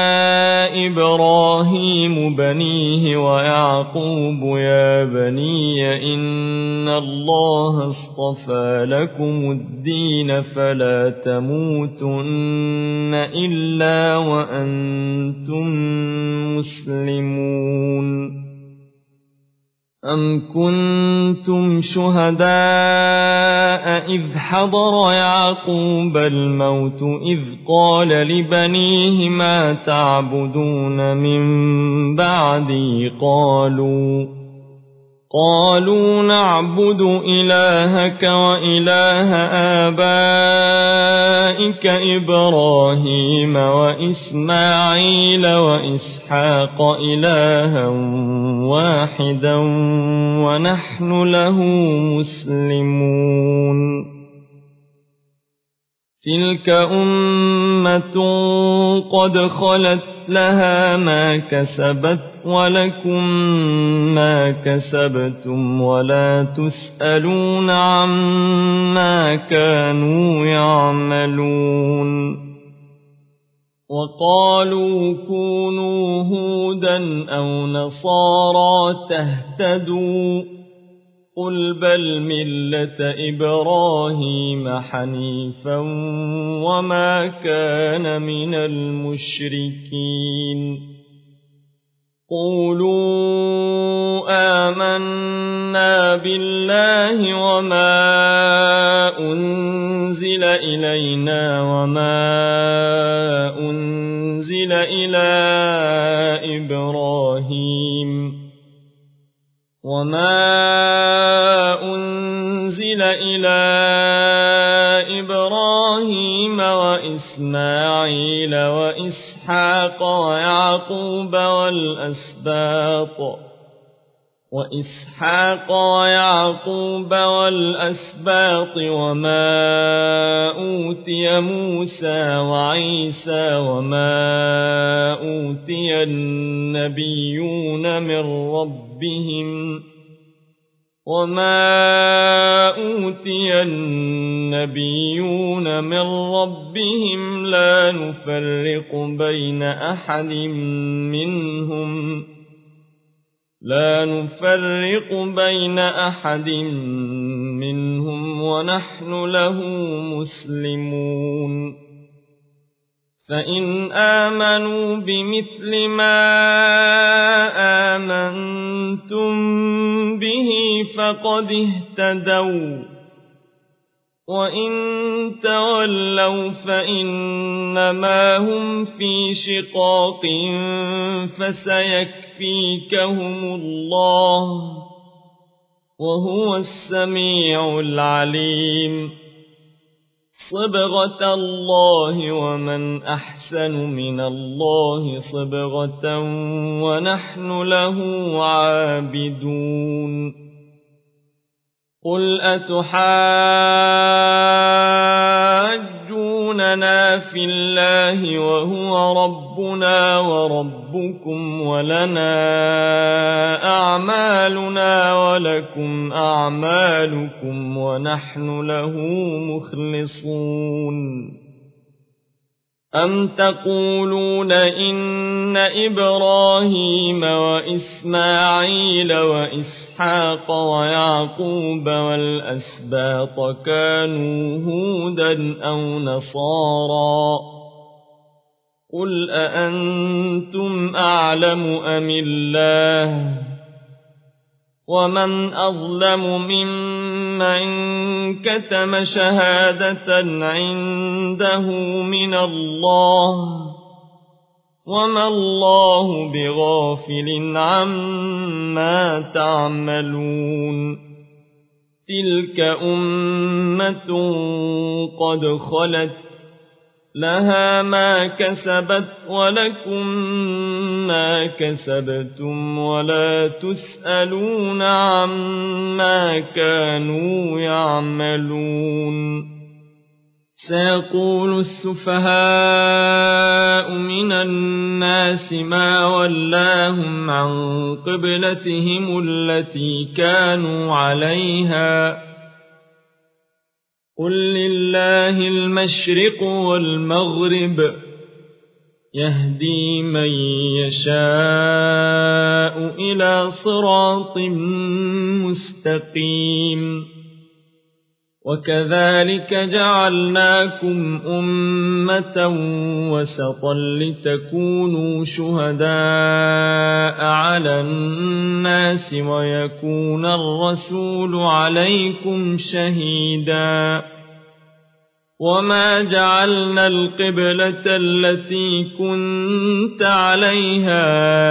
إبراهيم بنيه ويعقوب يا بني إن الله اصطفى لكم الدين فلا تموتن إلا وأنتم مسلمون أم كنتم شهداء إذ حضر يعقوب الموت إذ قال لبنيه ما تعبدون من بعدي قالوا قالوا نعبد إلهك وإله آبائك إبراهيم وإسماعيل وإسحاق إلها واحدا ونحن له مسلمون تلك أمة قد خلت لها ما كسبت ولكم ما كسبتم ولا تسألون عما كانوا يعملون وقالوا كونوا هودا أو نصارى تهتدوا قل بل ملة إبراهيم حنيفا وما كان من المشركين قولوا آمنا بالله وما أنزل إلينا وما أنزل إلى إبراهيم وما أنزل إلى إبراهيم وإسماعيل وإسحاق ويعقوب والأسباط وإسحاق ويعقوب والأسباط وما أوتي موسى وعيسى وما أوتي النبيون من ربهم وما أوتي النبيون من ربهم لا نفرق بين أحد منهم لا نفرق بين أحد منهم ونحن له مسلمون فإن آمنوا بمثل ما آمنتم به فقد اهتدوا وإن تولوا فإنما هم في شقاق فسيكفيكهم الله وهو السميع العليم صبغة الله ومن أحسن من الله صبغة ونحن له عابدون قل أتحاجوننا في الله وهو ربنا وربكم ولنا أعمالنا ولكم أعمالكم ونحن له مخلصون أم تقولون إن إبراهيم وإسماعيل وإسحاق ويعقوب والأسباط كانوا هودا أو نصارى قل أأنتم أعلم أم الله ومن أظلم ممن كتم شهادة عنده من الله وما الله بغافل عما تعملون تلك أمة قد خلت لها ما كسبت ولكم ما كسبتم ولا تسألون عما كانوا يعملون سيقول السفهاء من الناس ما ولاهم عن قبلتهم التي كانوا عليها قل لله المشرق والمغرب يهدي من يشاء إلى صراط مستقيم وكذلك جعلناكم أمة وسطا لتكونوا شهداء على الناس ويكون الرسول عليكم شهيدا وما جعلنا القبلة التي كنت عليها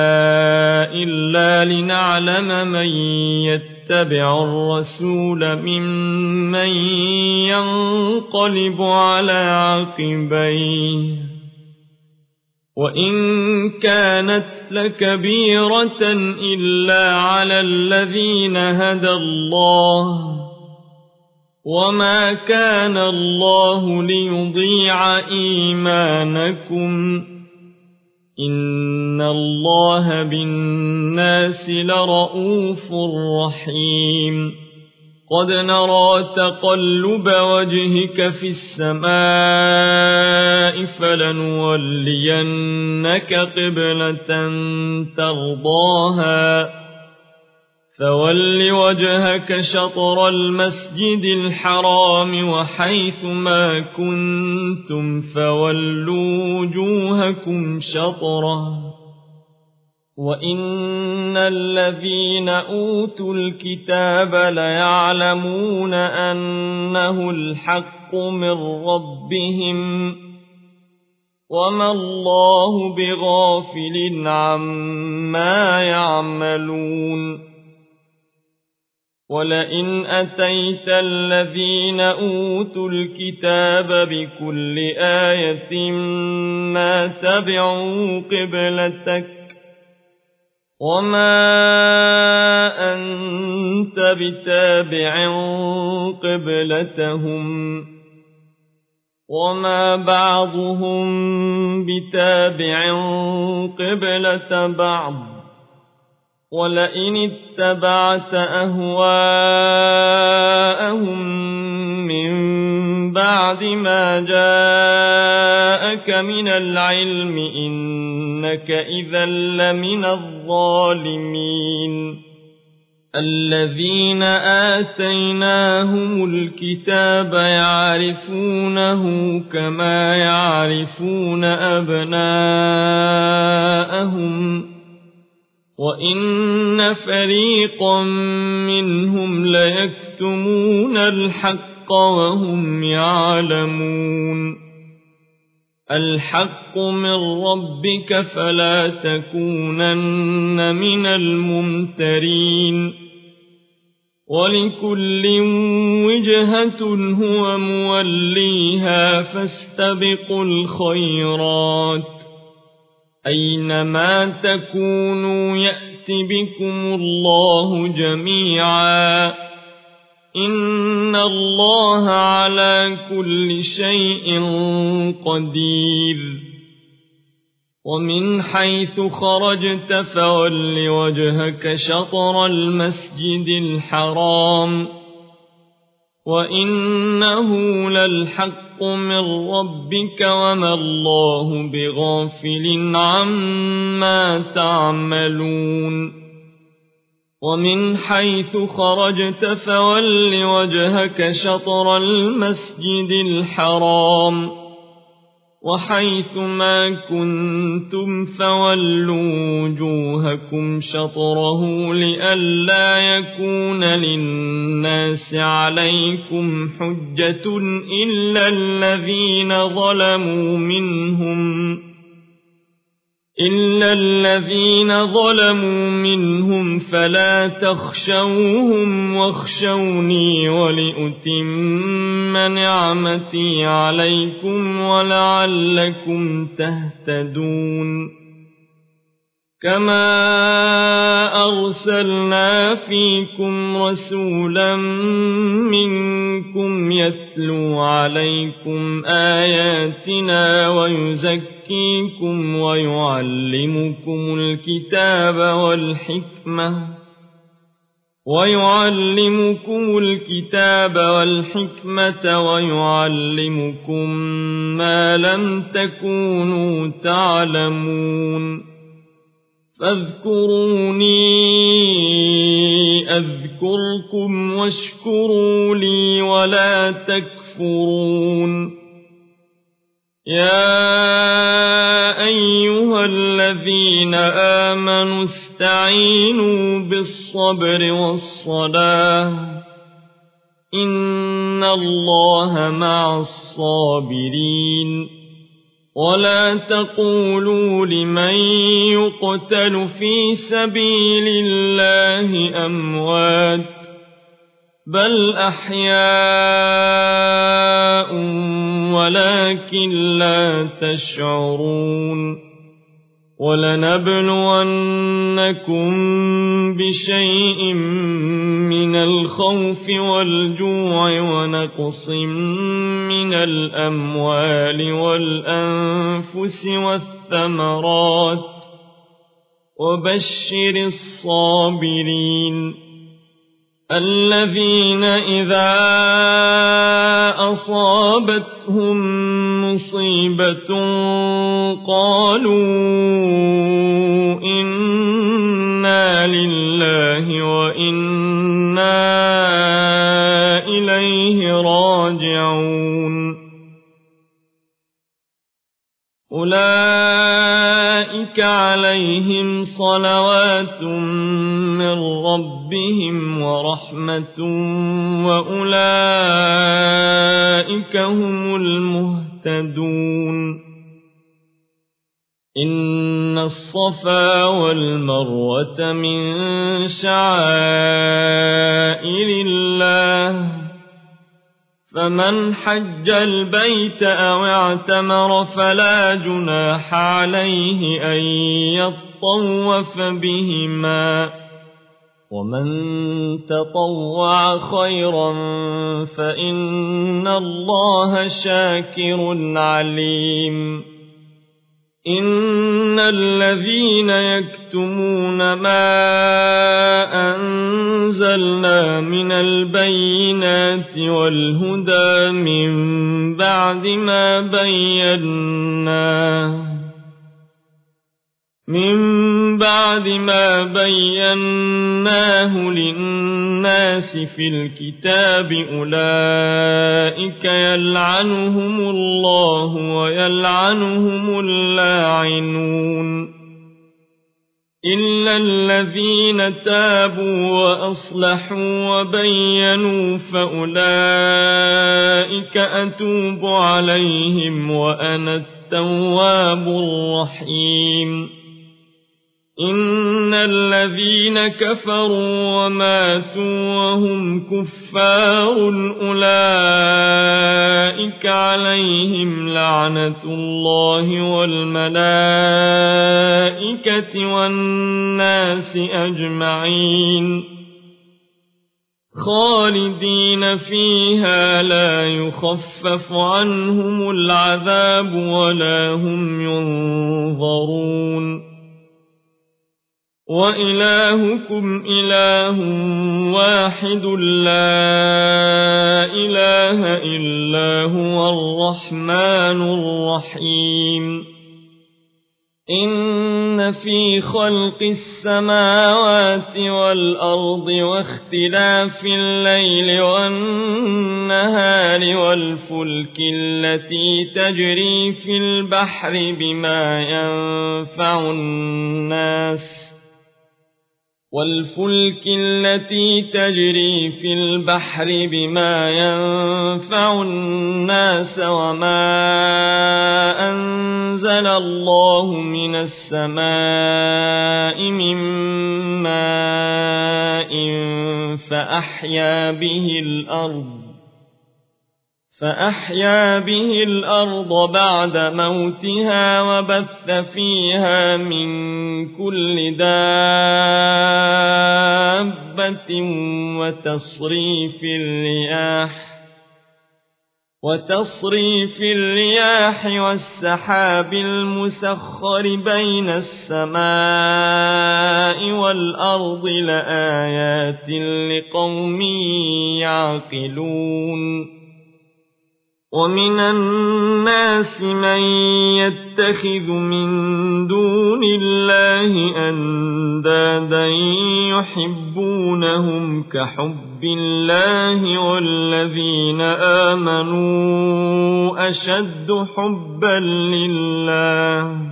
إلا لنعلم من يتبع الرسول ممن ينقلب على عقبيه وإن كانت لكبيرة إلا على الذين هدى الله وما كان الله ليضيع إيمانكم إن الله بالناس لرءوف رحيم قد نرى تقلب وجهك في السماء فلنولينك قبلة ترضاها فول وجهك شطر المسجد الحرام وحيث ما كنتم فولوا وجوهكم شطره وإن الذين أوتوا الكتاب ليعلمون أنه الحق من ربهم وما الله بغافل عما يعملون ولئن أتيت الذين أوتوا الكتاب بكل آية ما تبعوا قبلتك وما أنت بتابع قبلتهم وما بعضهم بتابع قبلة بعض ولئن اتبعت أهواءهم من بعد ما جاءك من العلم إنك إذا لمن الظالمين الذين آتيناهم الكتاب يعرفونه كما يعرفون أبناءهم وإن فريقا منهم ليكتمون الحق وهم يعلمون الحق من ربك فلا تكونن من الممترين ولكل وجهة هو موليها فاستبقوا الخيرات أينما تكونوا يأت بكم الله جميعا إن الله على كل شيء قدير ومن حيث خرجت فول وجهك شطر المسجد الحرام وإنه للحق من ربك وما الله بغافل عما تعملون ومن حيث خرجت فول وجهك شطر المسجد الحرام وحيث ما كنتم فولوا وجوهكم شطره لئلا يكون للناس عليكم حجة إلا الذين ظلموا منهم إلا الذين ظلموا منهم فلا تخشوهم واخشوني ولأتم نعمتي عليكم ولعلكم تهتدون كما أرسلنا فيكم رسولا منكم يتلو عليكم آياتنا ويزكيكم ويعلمكم الكتاب والحكمة ويعلمكم الكتاب والحكمة ويعلمكم ما لم تكونوا تعلمون فاذكروني أذكركم واشكروا لي ولا تكفرون يا أيها الذين آمنوا استعينوا بالصبر والصلاة إن الله مع الصابرين ولا تقولوا لمن يقتل في سبيل الله أموات بل أحياء ولكن لا تشعرون ولنبلونكم بشيء من الخوف والجوع ونقص من الأموال والأنفس والثمرات وبشر الصابرين الذين إذا أصابتهم مصيبة قالوا إنا لله وإنا إليه راجعون أولئك عليهم صلوات من ربهم ورحمة وأولئك هم المهتدون إن الصفا والمروة من شعائر الله فمن حج البيت أو اعتمر فلا جناح عليه أن يطوف بهما ومن تطوع خيرا فإن الله شاكر عليم إن الذين يكتمون ما أنزلنا من البينات والهدى من بعد ما بيناه من بعد ما بيناه للناس في الكتاب أولئك يلعنهم الله ويلعنهم اللاعنون إلا الذين تابوا وأصلحوا وبينوا فأولئك أتوب عليهم وأنا التواب الرحيم إن الذين كفروا وماتوا وهم كفار أولئك عليهم لعنة الله والملائكة والناس أجمعين خالدين فيها لا يخفف عنهم العذاب ولا هم ينظرون وإلهكم إله واحد لا إله إلا هو الرحمن الرحيم إن في خلق السماوات والأرض واختلاف الليل والنهار والفلك التي تجري في البحر بما ينفع الناس والفلك التي تجري في البحر بما ينفع الناس وما أنزل الله من السماء من ماء فأحيا به الأرض فأحيا به الأرض بعد موتها وبث فيها من كل دابة وتصريف الرياح وتصريف الرياح والسحاب المسخر بين السماء والأرض لآيات لقوم يعقلون ومن الناس من يتخذ من دون الله أندادا يحبونهم كحب الله والذين آمنوا أشد حبا لله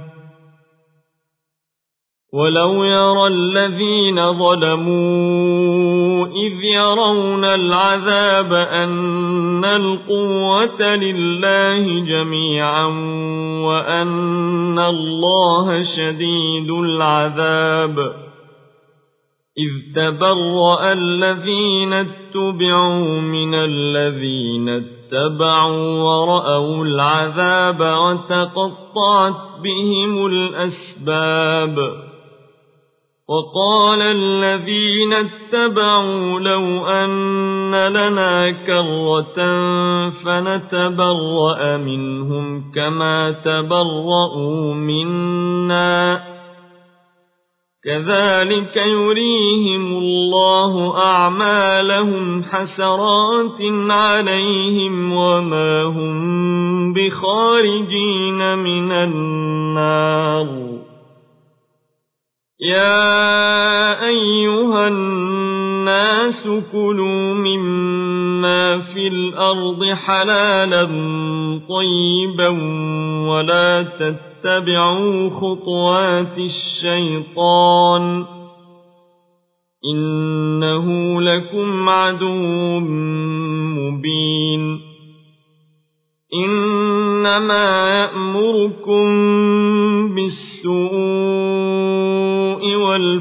ولو يرى الذين ظلموا إذ يرون العذاب أن القوة لله جميعا وأن الله شديد العذاب إذ تبرأ الذين اتبعوا من الذين اتبعوا ورأوا العذاب وتقطعت بهم الأسباب وقال الذين اتبعوا لو أن لنا كرة فنتبرأ منهم كما تبرأوا منا كذلك يريهم الله أعمالهم حسرات عليهم وما هم بخارجين من النار يا أيها الناس كلوا مما في الأرض حلالا طيبا ولا تتبعوا خطوات الشيطان إنه لكم عدو مبين إنما يأمركم بالسوء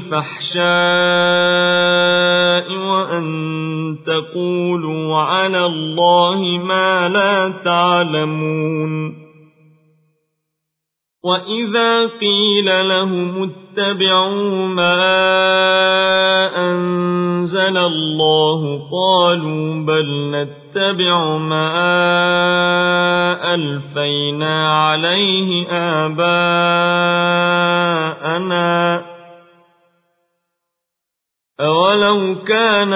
والفحشاء وأن تقولوا على الله ما لا تعلمون وإذا قيل لهم اتبعوا ما أنزل الله قالوا بل نتبع ما ألفينا عليه آباءنا أولو كان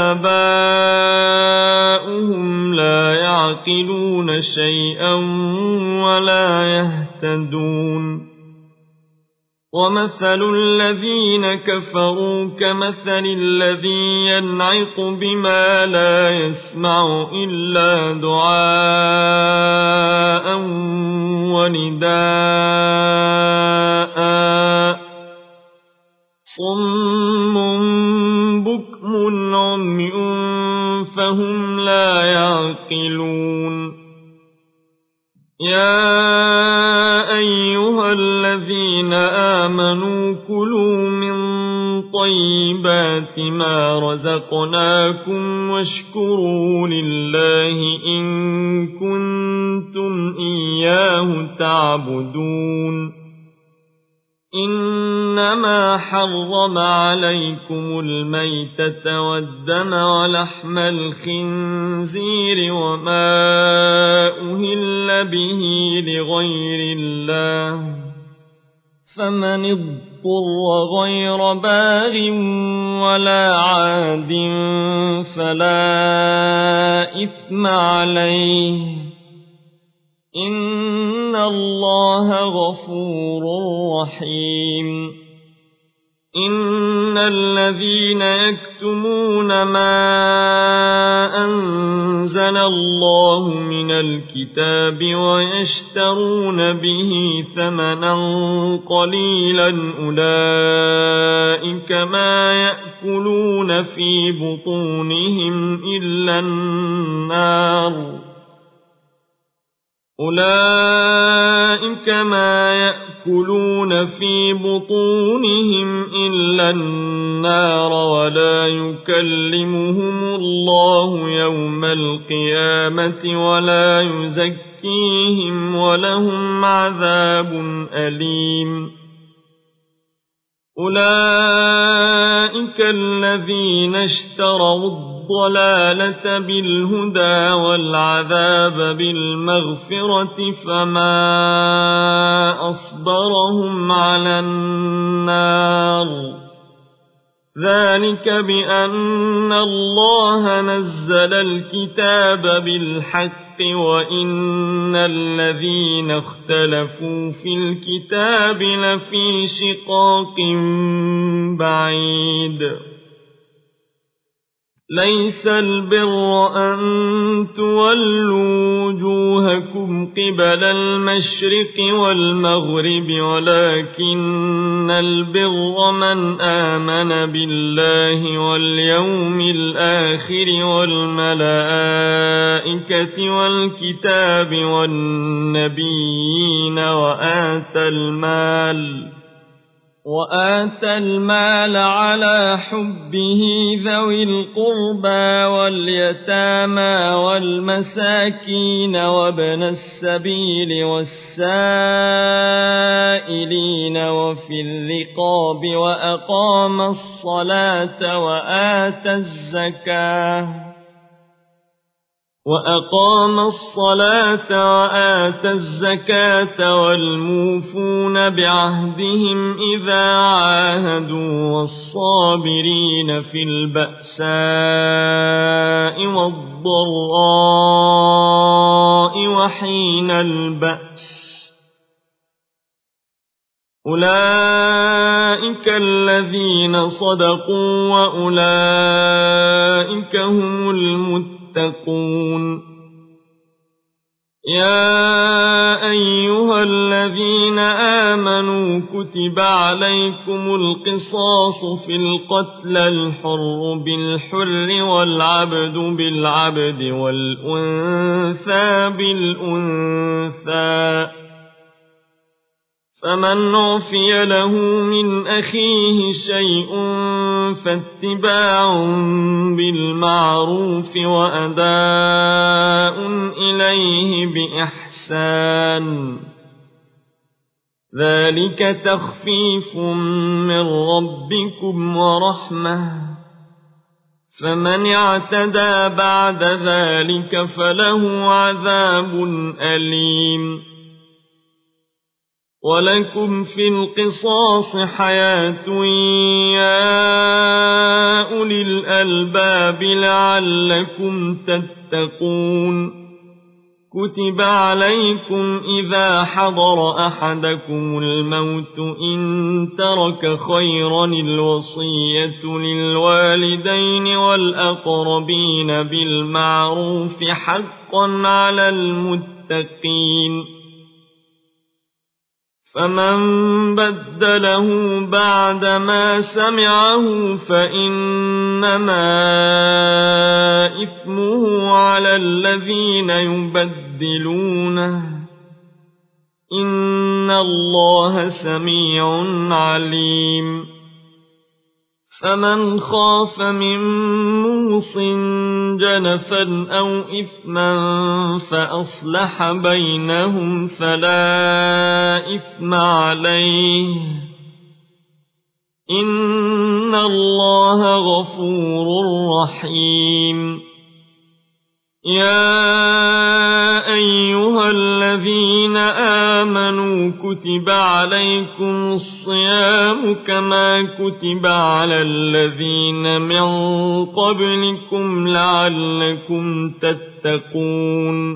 آباؤهم لا يعقلون شيئا ولا يهتدون ومثل الذين كفروا كمثل الذي ينعق بما لا يسمع إلا دعاء ونداء صم بكم عمي فهم لا يعقلون يا أيها الذين آمنوا كلوا من طيبات ما رزقناكم واشكروا لله إن كنتم إياه تعبدون إنما حرم عليكم الميتة والدم ولحم الخنزير وما أهل به لغير الله فمن اضطر غير باغ ولا عاد فلا إثم عليه إن الله غفور رحيم إن الذين يكتبون يكتمون ما أنزل الله من الكتاب ويشترون به ثمنا قليلا أولئك ما يأكلون في بطونهم إلا النار أولئك ما يأكلون في بطونهم إلا النار ولا يكلمهم الله يوم القيامة ولا يزكيهم ولهم عذاب أليم أولئك الذين اشتروا الضلالة بالهدى والعذاب بالمغفرة فما أصبرهم على النار ذلك بأن الله نزل الكتاب بالحق وإن الذين اختلفوا في الكتاب لفي شقاق بعيد ليس البر أن تولوا وجوهكم قبل المشرق والمغرب ولكن البر من آمن بالله واليوم الآخر والملائكة والكتاب والنبيين وآتى المال وآتى المال على حبه ذوي القربى واليتامى والمساكين وابن السبيل والسائلين وفي الرقاب وأقام الصلاة وآتى الزكاة وأقام الصلاة وآتى الزكاة والموفون بعهدهم إذا عاهدوا والصابرين في البأساء والضراء وحين البأس أولئك الذين صدقوا وأولئك هم المتقون تتقون يا أيها الذين آمنوا كتب عليكم القصاص في القتل الحر بالحر والعبد بالعبد والأنثى بالأنثى فمن عفي له من أخيه شيء فاتباع بالمعروف وأداء إليه بإحسان ذلك تخفيف من ربكم ورحمة فمن اعتدى بعد ذلك فله عذاب أليم ولكم في القصاص حياة يا أولي الألباب لعلكم تتقون كتب عليكم إذا حضر أحدكم الموت إن ترك خيرا الوصية للوالدين والأقربين بالمعروف حقا على المتقين فمن بدله بعدما سمعه فإنما إثمه على الذين يبدلونه إن الله سميع عليم فمن خاف من موص جنفا أو إثما فأصلح بينهم فلا إثم عليه إن الله غفور رحيم يا أيها الذين آمنوا كتب عليكم الصيام كما كتب على الذين من قبلكم لعلكم تتقون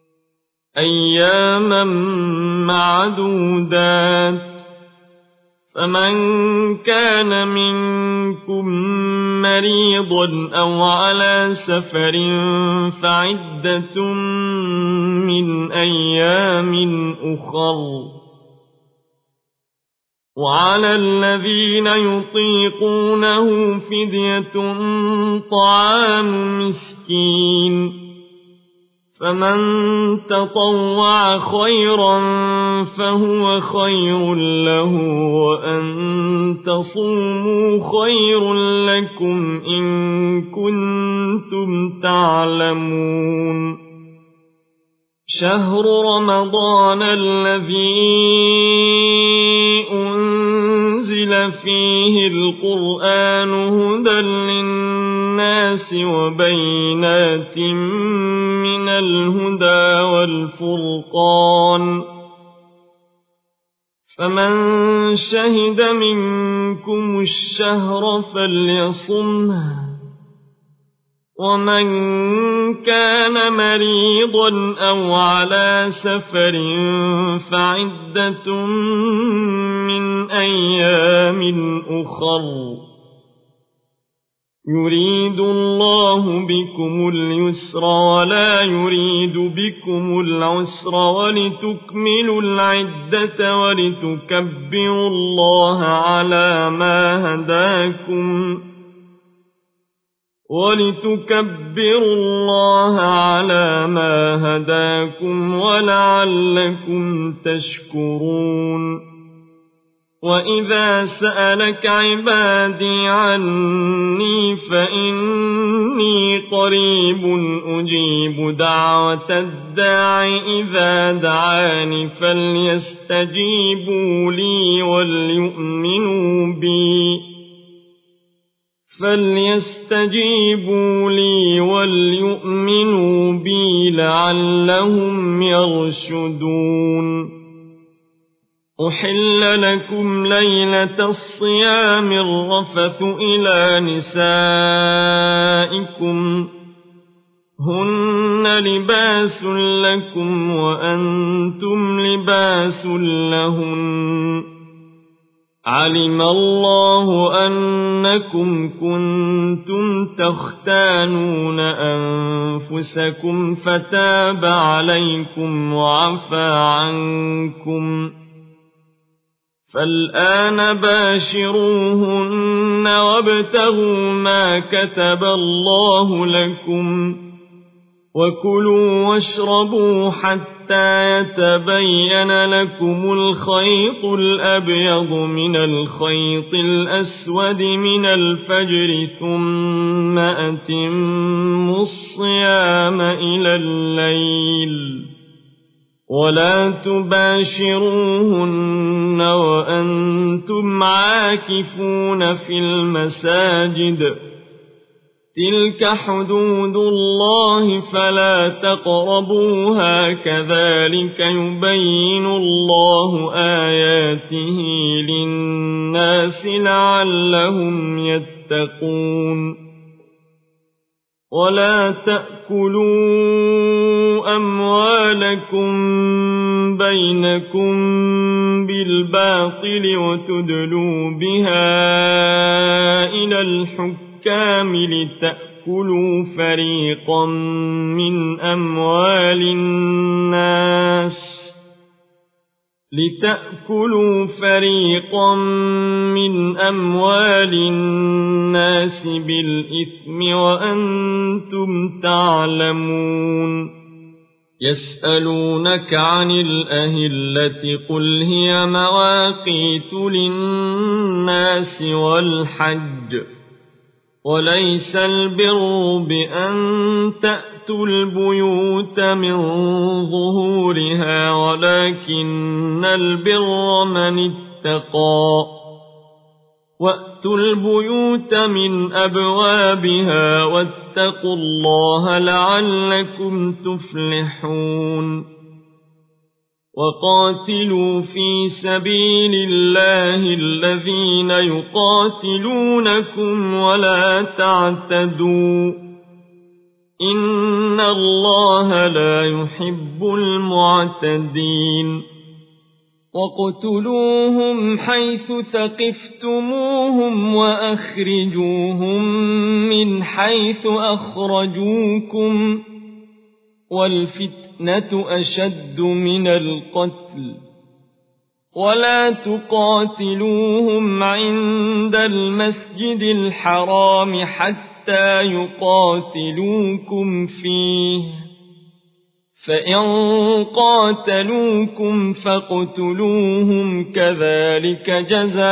أياما معدودات فمن كان منكم مريضا أو على سفر فعدة من أيام أخر، وعلى الذين يطيقونه فدية طعام مسكين، فمن تطوع خيرا فهو خير له، وأن تصوموا خير لكم إن كنتم تعلمون. شهر رمضان الذي أنزل فيه القرآن هدى للناس وبينات من الهدى والفرقان، فمن شهد منكم الشهر فليصمه، ومن كان مريضا أو على سفر فعدة من أيام أخر، يريد الله بكم اليسر ولا يريد بكم العسر، ولتكملوا العدة ولتكبروا الله على ما هداكم ولتكبروا الله على ما هداكم ولعلكم تشكرون. وإذا سألك عبادي عني فإني قريب أجيب دعوة الداع إذا دعاني، فليستجيبوا لي وليؤمنوا بي فليستجيبوا لي وليؤمنوا بي لعلهم يرشدون. أحل لكم ليلة الصيام الرفث إلى نسائكم، هن لباس لكم وأنتم لباس لهن، علم الله أنكم كنتم تختانون أنفسكم فتاب عليكم وعفى عنكم، فالآن باشروهن وابتغوا ما كتب الله لكم، وكلوا واشربوا حتى يتبين لكم الخيط الأبيض من الخيط الأسود من الفجر، ثم أتموا الصيام إلى الليل، ولا تباشروهن وأنتم عاكفون في المساجد، تلك حدود الله فلا تقربوها، كذلك يبين الله آياته للناس لعلهم يتقون. ولا تأكلوا أموالكم بينكم بالباطل وتدلوا بها إلى الحكام لتأكلوا فريقا من أموال الناس لتأكلوا فريقا من أموال الناس بالإثم وأنتم تعلمون. يسألونك عن الأهلة قل هي مواقيت للناس والحج، وليس البر بأن تأتوا البيوت من ظهورها، ولكن البر من اتقى، وأتوا البيوت من أبوابها، واتقوا الله لعلكم تفلحون. وقاتلوا في سبيل الله الذين يقاتلونكم ولا تعتدوا، إن الله لا يحب المعتدين. وَاقْتُلُوهُمْ حَيْثُ ثَقِفْتُمُوهُمْ وَأَخْرِجُوهُمْ مِنْ حَيْثُ أَخْرَجُوكُمْ وَالْفِتْنَةُ أَشَدُّ مِنَ الْقَتْلِ وَلَا تُقَاتِلُوهُمْ عِندَ الْمَسْجِدِ الْحَرَامِ حَتَّى يُقَاتِلُوكُمْ فِيهِ فَإِن قَاتَلُوكُمْ فَاقْتُلُوهُمْ كَذَلِكَ جَزَاءُ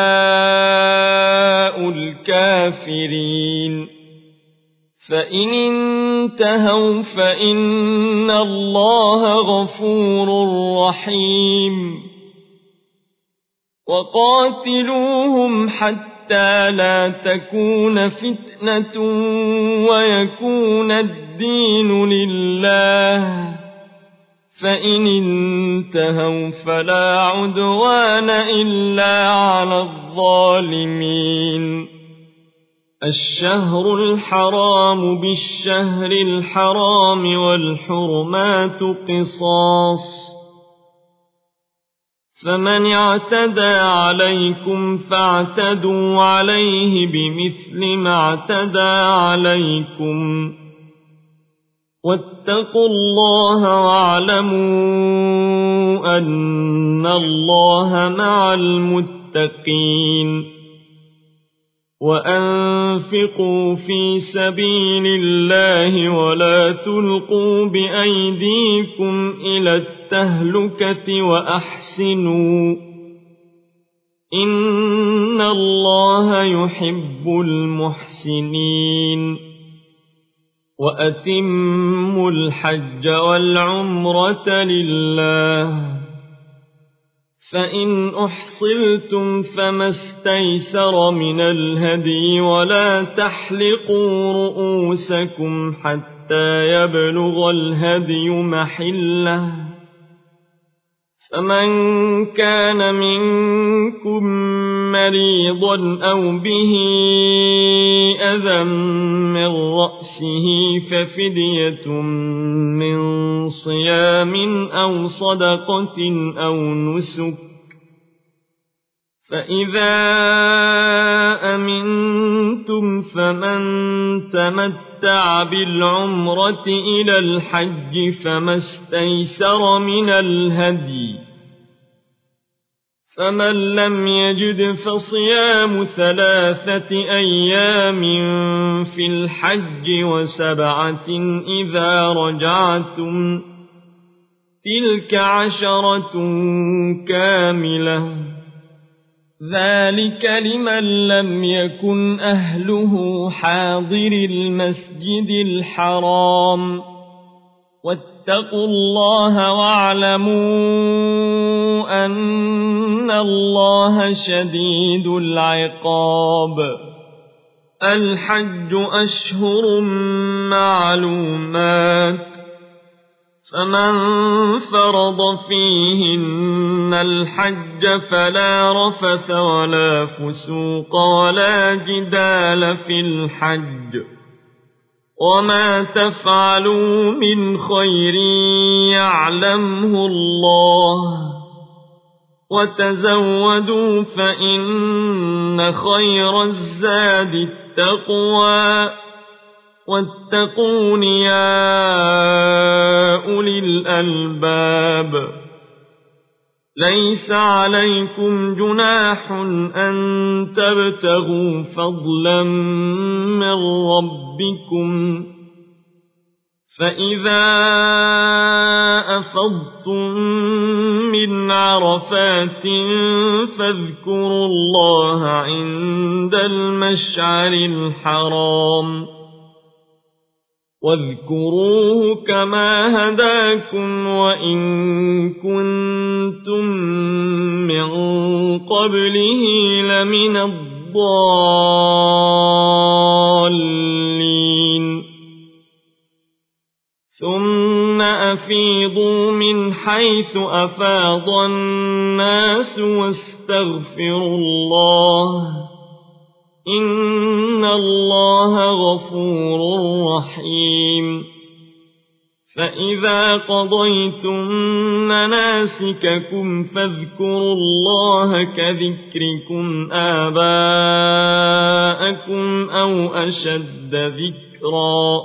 الْكَافِرِينَ فَإِنِ انتهوا فَإِنَّ اللَّهَ غَفُورٌ رَّحِيمٌ وَقَاتِلُوهُمْ حَتَّى لَا تَكُونَ فِتْنَةٌ وَيَكُونَ الدِّينُ لِلَّهِ فَإِنِ انتهوا فَلَا عُدْوَانَ إِلَّا عَلَى الظَّالِمِينَ الشهر الحرام بالشهر الحرام والحرمات قصاص فمن اعتدى عليكم فاعتدوا عليه بمثل ما اعتدى عليكم واتقوا الله واعلموا أن الله مع المتقين وأنفقوا في سبيل الله ولا تلقوا بأيديكم إلى التهلكة وأحسنوا إن الله يحب المحسنين وأتموا الحج والعمرة لله فإن أحصرتم فما استيسر من الهدي ولا تحلقوا رؤوسكم حتى يبلغ الهدي محله فمن كان منكم مريضا أو به أذى من رأسه ففدية من صيام أو صدقة أو نسك فإذا أمنتم فمن تمتع بالعمرة إلى الحج فما استيسر من الهدي فمن لم يجد فصيام ثلاثة أيام في الحج وسبعة إذا رجعتم تلك عشرة كاملة ذلك لمن لم يكن أهله حاضر المسجد الحرام واتقوا الله واعلموا أن الله شديد العقاب الحج أشهر معلومات فمن فرض فيهن الحج فلا رفث ولا فسوق ولا جدال في الحج وما تفعلوا من خير يعلمه الله وتزودوا فإن خير الزاد التقوى واتقون يا أولي الألباب ليس عليكم جناح أن تبتغوا فضلا من ربكم فإذا أفضتم من عرفات فاذكروا الله عند المشعر الحرام واذكروه كما هداكم وإن كنتم من قبله لمن الضالين ثم أفيضوا من حيث أفاض الناس واستغفروا الله إن الله غفور رحيم فإذا قضيتم مناسككم فاذكروا الله كذكركم آباءكم أو أشد ذكرا.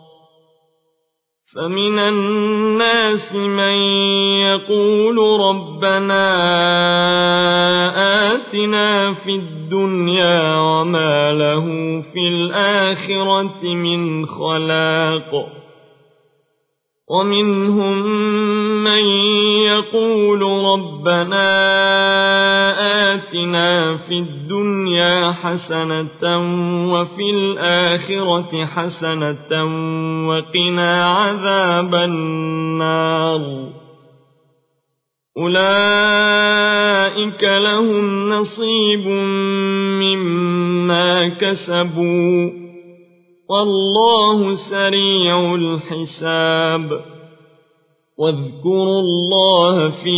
فمن الناس من يقول ربنا آتنا في الدنيا وما له في الآخرة من خلاق. ومنهم من يقول ربنا آتنا في الدنيا حسنة وفي الآخرة حسنة وقنا عذاب النار. أولئك لهم نصيب مما كسبوا والله سريع الحساب. واذكروا الله في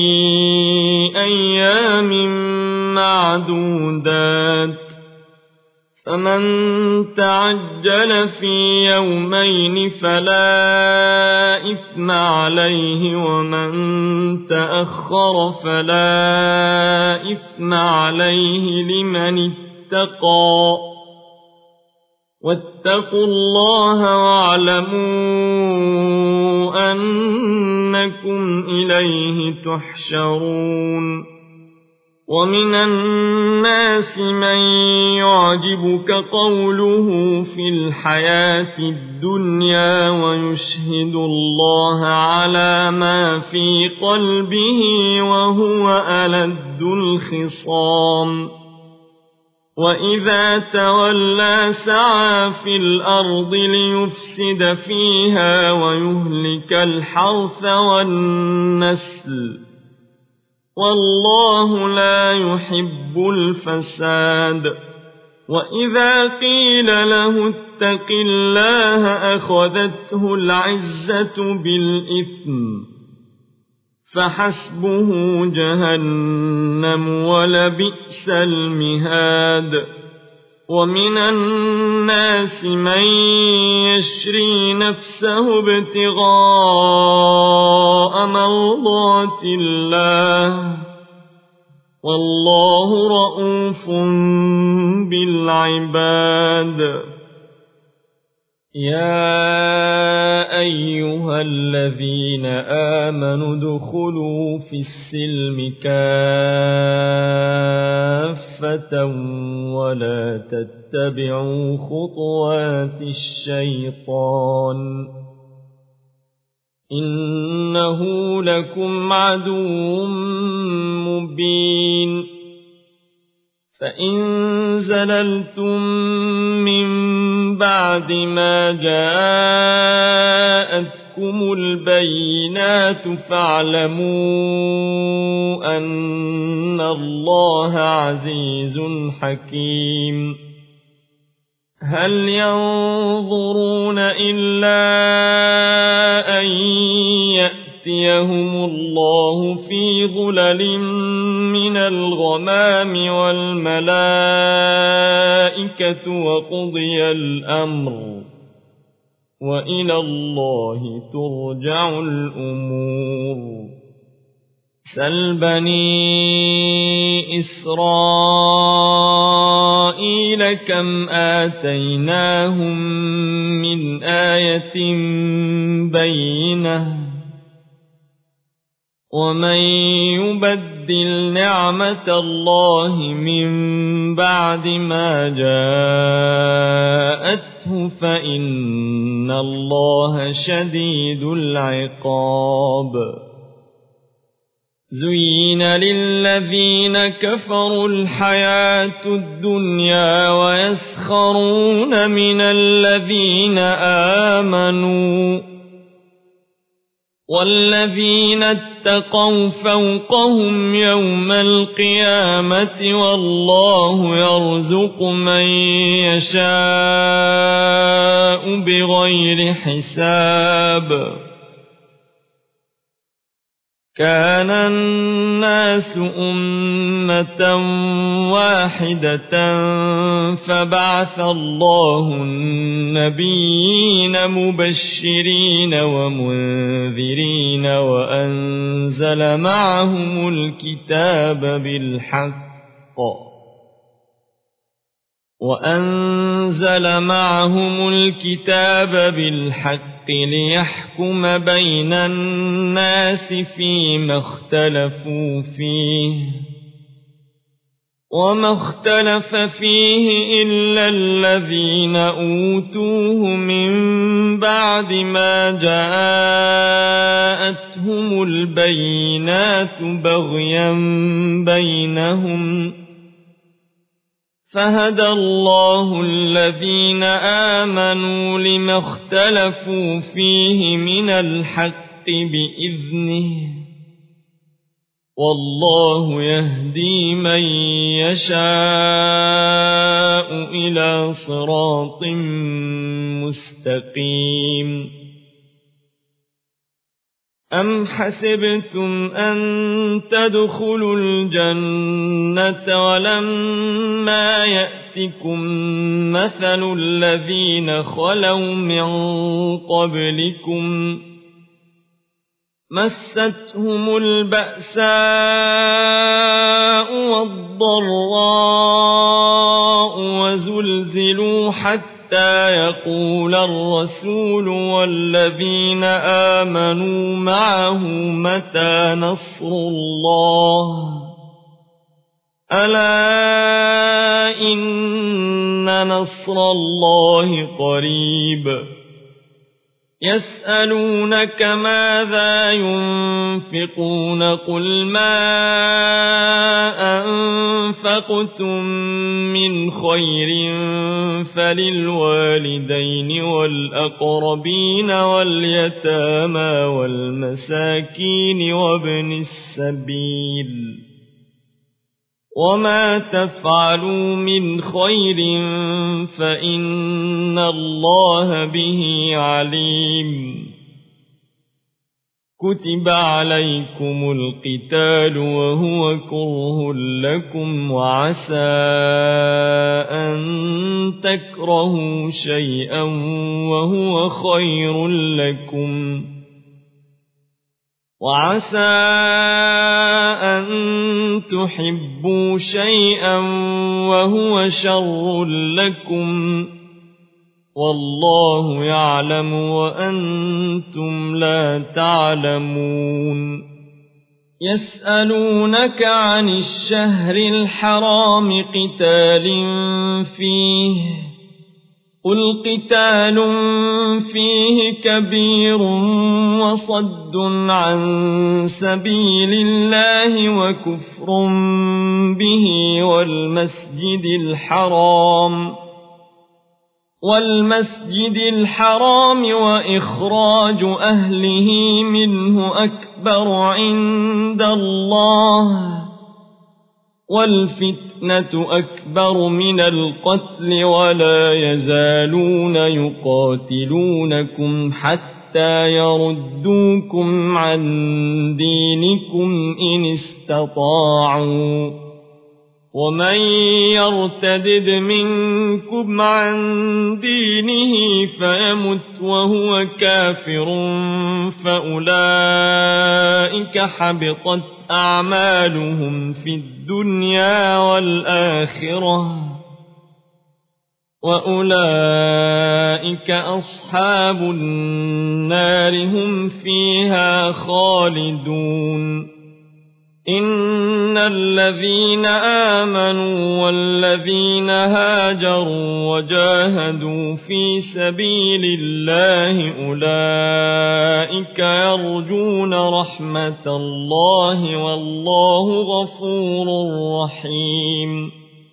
أيام معدودات. فمن تعجل في يومين فلا إثم عليه ومن تأخر فلا إثم عليه لمن اتقى. واتقوا الله واعلموا أنكم إليه تحشرون. ومن الناس من يعجبك قوله في الحياة الدنيا ويشهد الله على ما في قلبه وهو ألد الخصام. وإذا تولى سعى في الأرض ليفسد فيها ويهلك الحرث والنسل والله لا يحب الفساد. وإذا قيل له اتق الله أخذته العزة بالإثم فحسبه جهنم ولبئس المهاد. ومن الناس من يشري نفسه ابتغاء مرضات الله والله رءوف بالعباد. يا أيها الذين آمنوا ادخلوا في السلم كافة ولا تتبعوا خطوات الشيطان إنه لكم عدو مبين. فإن زللتم من بعد ما جاءتكم البينات فاعلموا أن الله عزيز حكيم. هل ينظرون إلا أن يأتيهم الله في ظلل من الغمام والملائكة وقضي الأمر وإلى الله ترجع الأمور. سل بني إسرائيل كم آتيناهم من آية بينة ومن يبدل نعمة الله من بعد ما جاءته فإن الله شديد العقاب. زين للذين كفروا الحياة الدنيا ويسخرون من الذين آمنوا والذين اتقوا فوقهم يوم القيامة والله يرزق من يشاء بغير حساب. كان الناس أمة واحدة فبعث الله النبيين مبشرين ومنذرين وأنزل معهم الكتاب بالحق وأنزل معهم الكتاب بالحق ليحكم بين الناس فيما اختلفوا فيه وما اختلف فيه إلا الذين أوتوه من بعد ما جاءتهم البينات بغيا بينهم فهدى الله الذين آمنوا لما اختلفوا فيه من الحق بإذنه والله يهدي من يشاء إلى صراط مستقيم أم حسبتم أن تدخلوا الجنة ولما يأتكم مثل الذين خلوا من قبلكم مستهم البأساء والضراء وزلزلوا حتى حتى يقول الرسول والذين آمنوا معه متى نصر الله ألا إن نصر الله قريب يسألونك ماذا ينفقون قل ما أنفقتم من خير فللوالدين والأقربين واليتامى والمساكين وابن السبيل وما تفعلوا من خير فإن الله به عليم كتب عليكم القتال وهو كره لكم وعسى أن تكرهوا شيئا وهو خير لكم وعسى أن تحبوا شيئا وهو شر لكم والله يعلم وأنتم لا تعلمون يسألونك عن الشهر الحرام قتال فيه قل قتال فيه كبير وصد عن سبيل الله وكفر به والمسجد الحرام والمسجد الحرام وإخراج أهله منه أكبر عند الله والفتنة أكبر من القتل ولا يزالون يقاتلونكم حتى يردوكم عن دينكم إن استطاعوا ومن يرتدد منكم عن دينه فيمت وهو كافر فأولئك حبطت أعمالهم في الدنيا والآخرة وأولئك أصحاب النار هم فيها خالدون إن الذين آمنوا والذين هاجروا وجاهدوا في سبيل الله أولئك يرجون رحمة الله والله غفور رحيم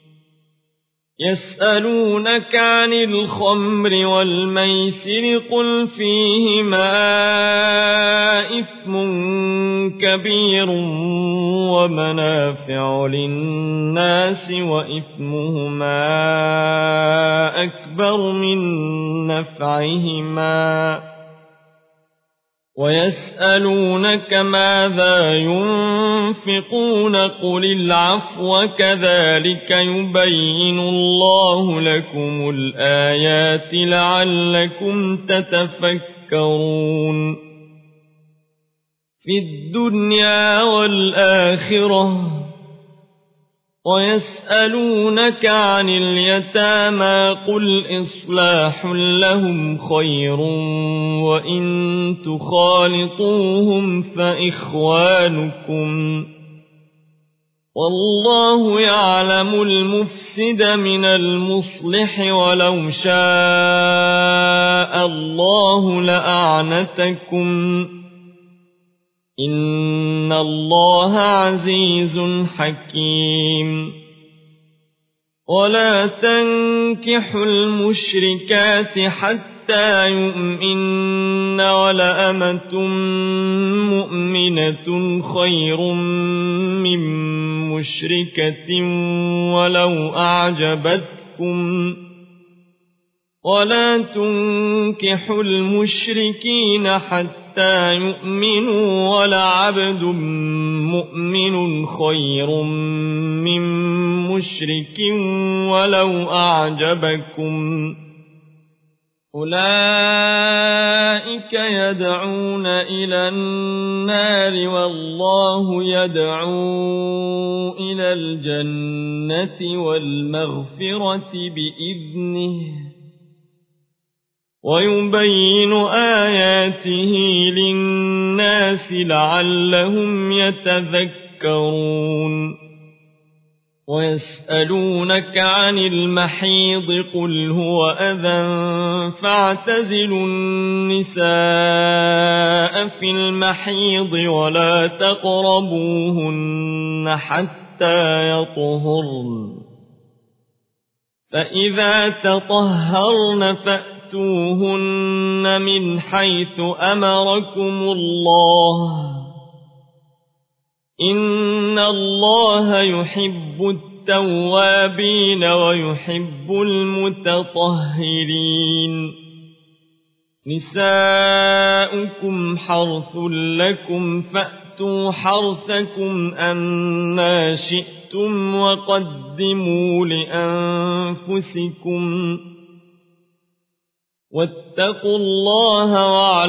يسألونك عن الخمر والميسر قل فيهما إثم كبير ومنافع للناس وإثمهما أكبر من نفعهما ويسألونك ماذا ينفقون قل العفو كذلك يبين الله لكم الآيات لعلكم تتفكرون في الدنيا والآخرة. ويسألونك عن اليتامى قل إصلاح لهم خير وإن تخالطوهم فإخوانكم والله يعلم المفسد من المصلح ولو شاء الله لأعنتكم إن الله عزيز حكيم. ولا تنكحوا المشركات حتى يؤمن ولأمة مؤمنة خير من مشركة ولو أعجبتكم ولا تنكحوا المشركين حتى يؤمنوا ولعبد مؤمن خير من مشرك ولو أعجبكم أولئك يدعون إلى النار والله يدعو إلى الجنة والمغفرة بإذنه ويبين آياته للناس لعلهم يتذكرون. ويسألونك عن المحيض قل هو أذى فاعتزلوا النساء في المحيض ولا تقربوهن حتى يطهرن فإذا تطهرن فأتوهن من حيث أمركم الله إن الله يحب التوابين ويحب المتطهرين. نساؤكم حرث لكم فأتوا حرثكم أنى شئتم وقدموا لأنفسكم واتقوا الله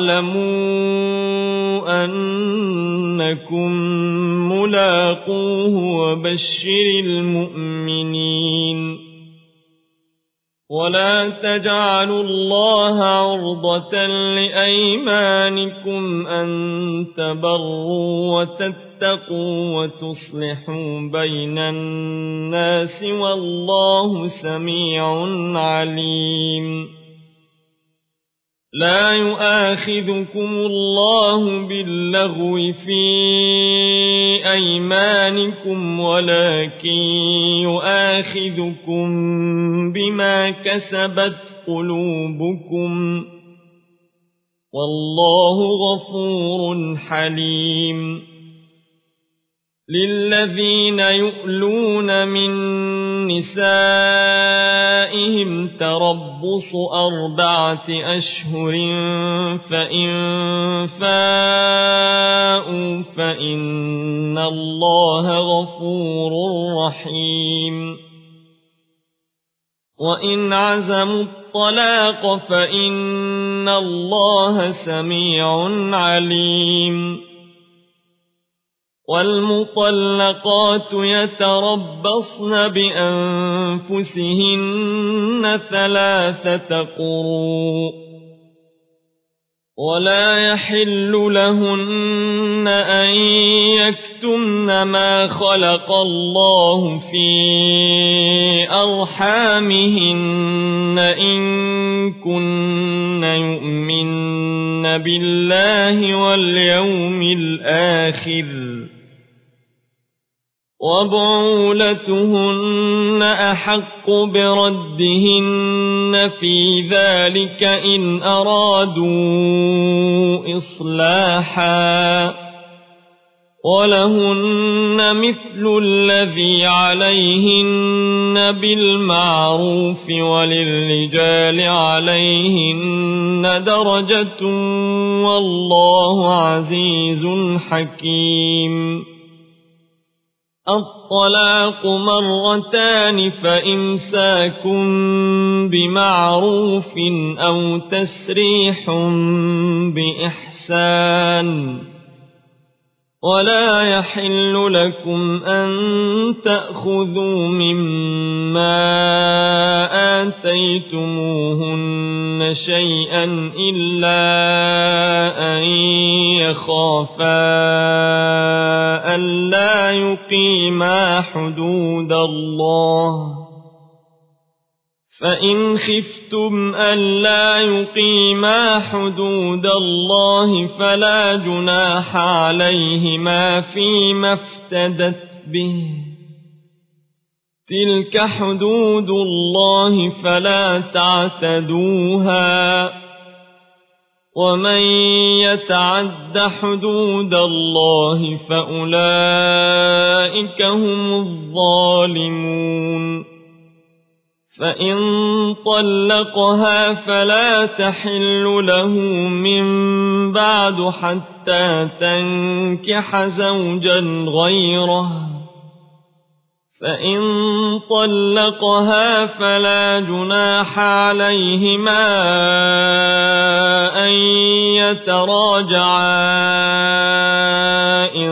واعلموا أنكم ملاقوه وبشر المؤمنين. ولا تجعلوا الله عرضة لأيمانكم أن تبروا وتتقوا وتصلحوا بين الناس والله سميع عليم. لا يؤاخذكم الله باللغو في أيمانكم ولكن يؤاخذكم بما كسبت قلوبكم والله غفور حليم. للذين يؤلون من نسائهم تربص أربعة أشهر فإن فاءوا فإن الله غفور رحيم. وإن عزموا الطلاق فإن الله سميع عليم. والمطلقات يتربصن بأنفسهن ثلاثة قروء ولا يحل لهن أن يكتمن ما خلق الله في أرحامهن إن كن يؤمن بالله واليوم الآخر وبعولتهن أحق بردهن في ذلك إن أرادوا إصلاحا ولهن مثل الذي عليهن بالمعروف وللرجال عليهن درجة والله عزيز حكيم. الطلاق مرتان فإمساك بمعروف أو تسريح بإحسان. ولا يحل لكم أن تأخذوا مما آتيتموهن شيئا إلا أن يخافا ألا يقيما حدود الله، فإن خفتم ألا يقيما حدود الله فلا جناح عليهما فيما افتدت به، تلك حدود الله فلا تعتدوها، ومن يتعد حدود الله فأولئك هم الظالمون. فإن طلقها فلا تحل له من بعد حتى تنكح زوجا غيره، فإن طلقها فلا جناح عليهما أن يتراجعا إن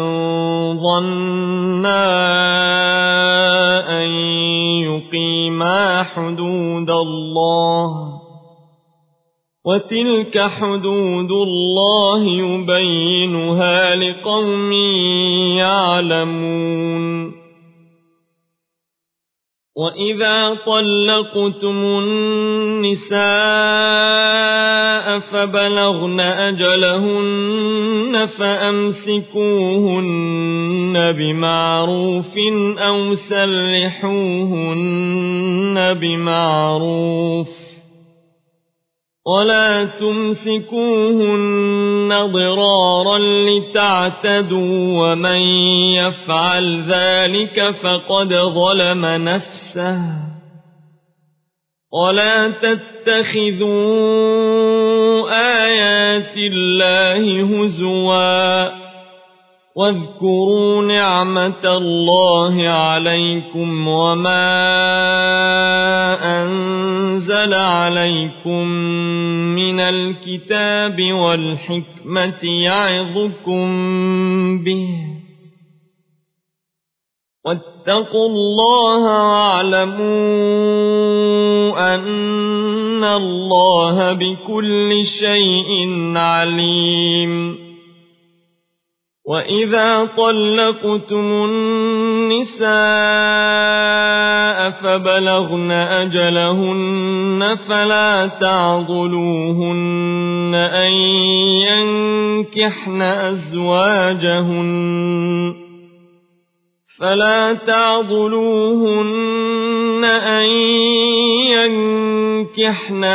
ظنا أن يقيما حدود الله، وتلك حدود الله يبينها لقوم يعلمون. وإذا طلقتم النساء فبلغن أجلهن فأمسكوهن بمعروف أو سرحوهن بمعروف، ولا تمسكوهن ضرارا لتعتدوا، ومن يفعل ذلك فقد ظلم نفسه. ولا تتخذوا آيات الله هزوا، واذكروا نعمة الله عليكم وما أنزل عليكم من الكتاب والحكمة يعظكم به، واتقوا الله واعلموا أن الله بكل شيء عليم. وإذا طلقتم النساء فبلغن أجلهن فلا تعضلوهن أن ينكحن أزواجهن فلا تعضلوهن أن ينكحن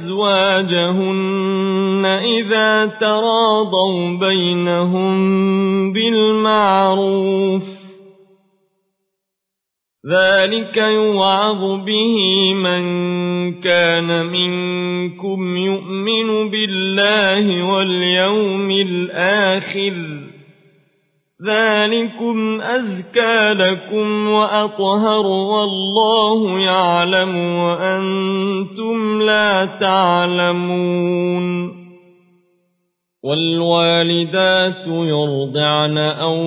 أزواجهن إذا تراضوا بينهم بالمعروف، ذلك يوعظ به من كان منكم يؤمن بالله واليوم الآخر، ذلكم أزكى لكم وأطهر والله يعلم وأنتم لا تعلمون. والوالدات يرضعن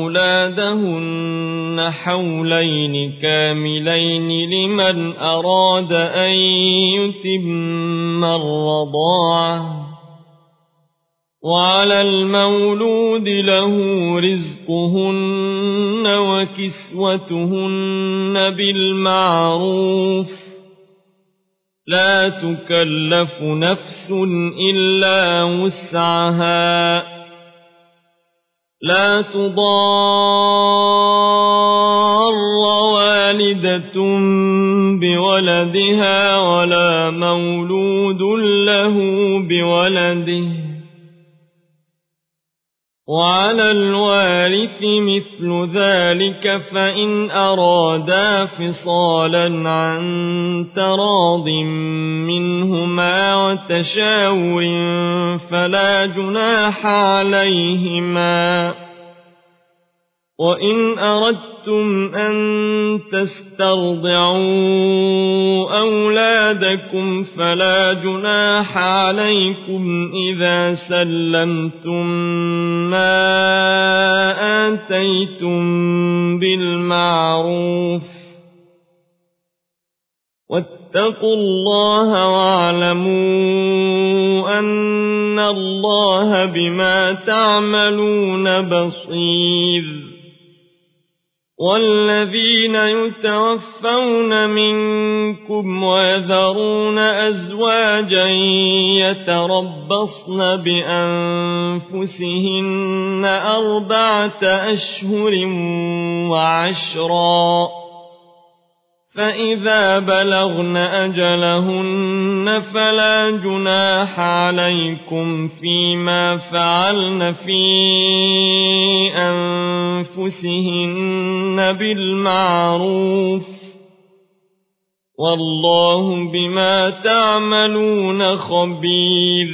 أولادهن حولين كاملين لمن أراد أن يتم الرضاعة، وعلى المولود له رزقهن وكسوتهن بالمعروف، لا تكلف نفس إلا وسعها، لا تضار والدة بولدها ولا مولود له بولده، وعلى الوارث مثل ذلك فإن أرادا فصالا عن تراض منهما وتشاور فلا جناح عليهما. وإن أردتم أن تسترضعوا أولادكم فلا جناح عليكم إذا سلمتم ما آتيتم بالمعروف واتقوا الله واعلموا أن الله بما تعملون بصير. والذين يتوفون منكم ويذرون أزواجا يتربصن بأنفسهن أربعة أشهر وعشرا فإذا بلغن أجلهن فلا جناح عليكم فيما فعلن في أنفسهن بالمعروف والله بما تعملون خبير.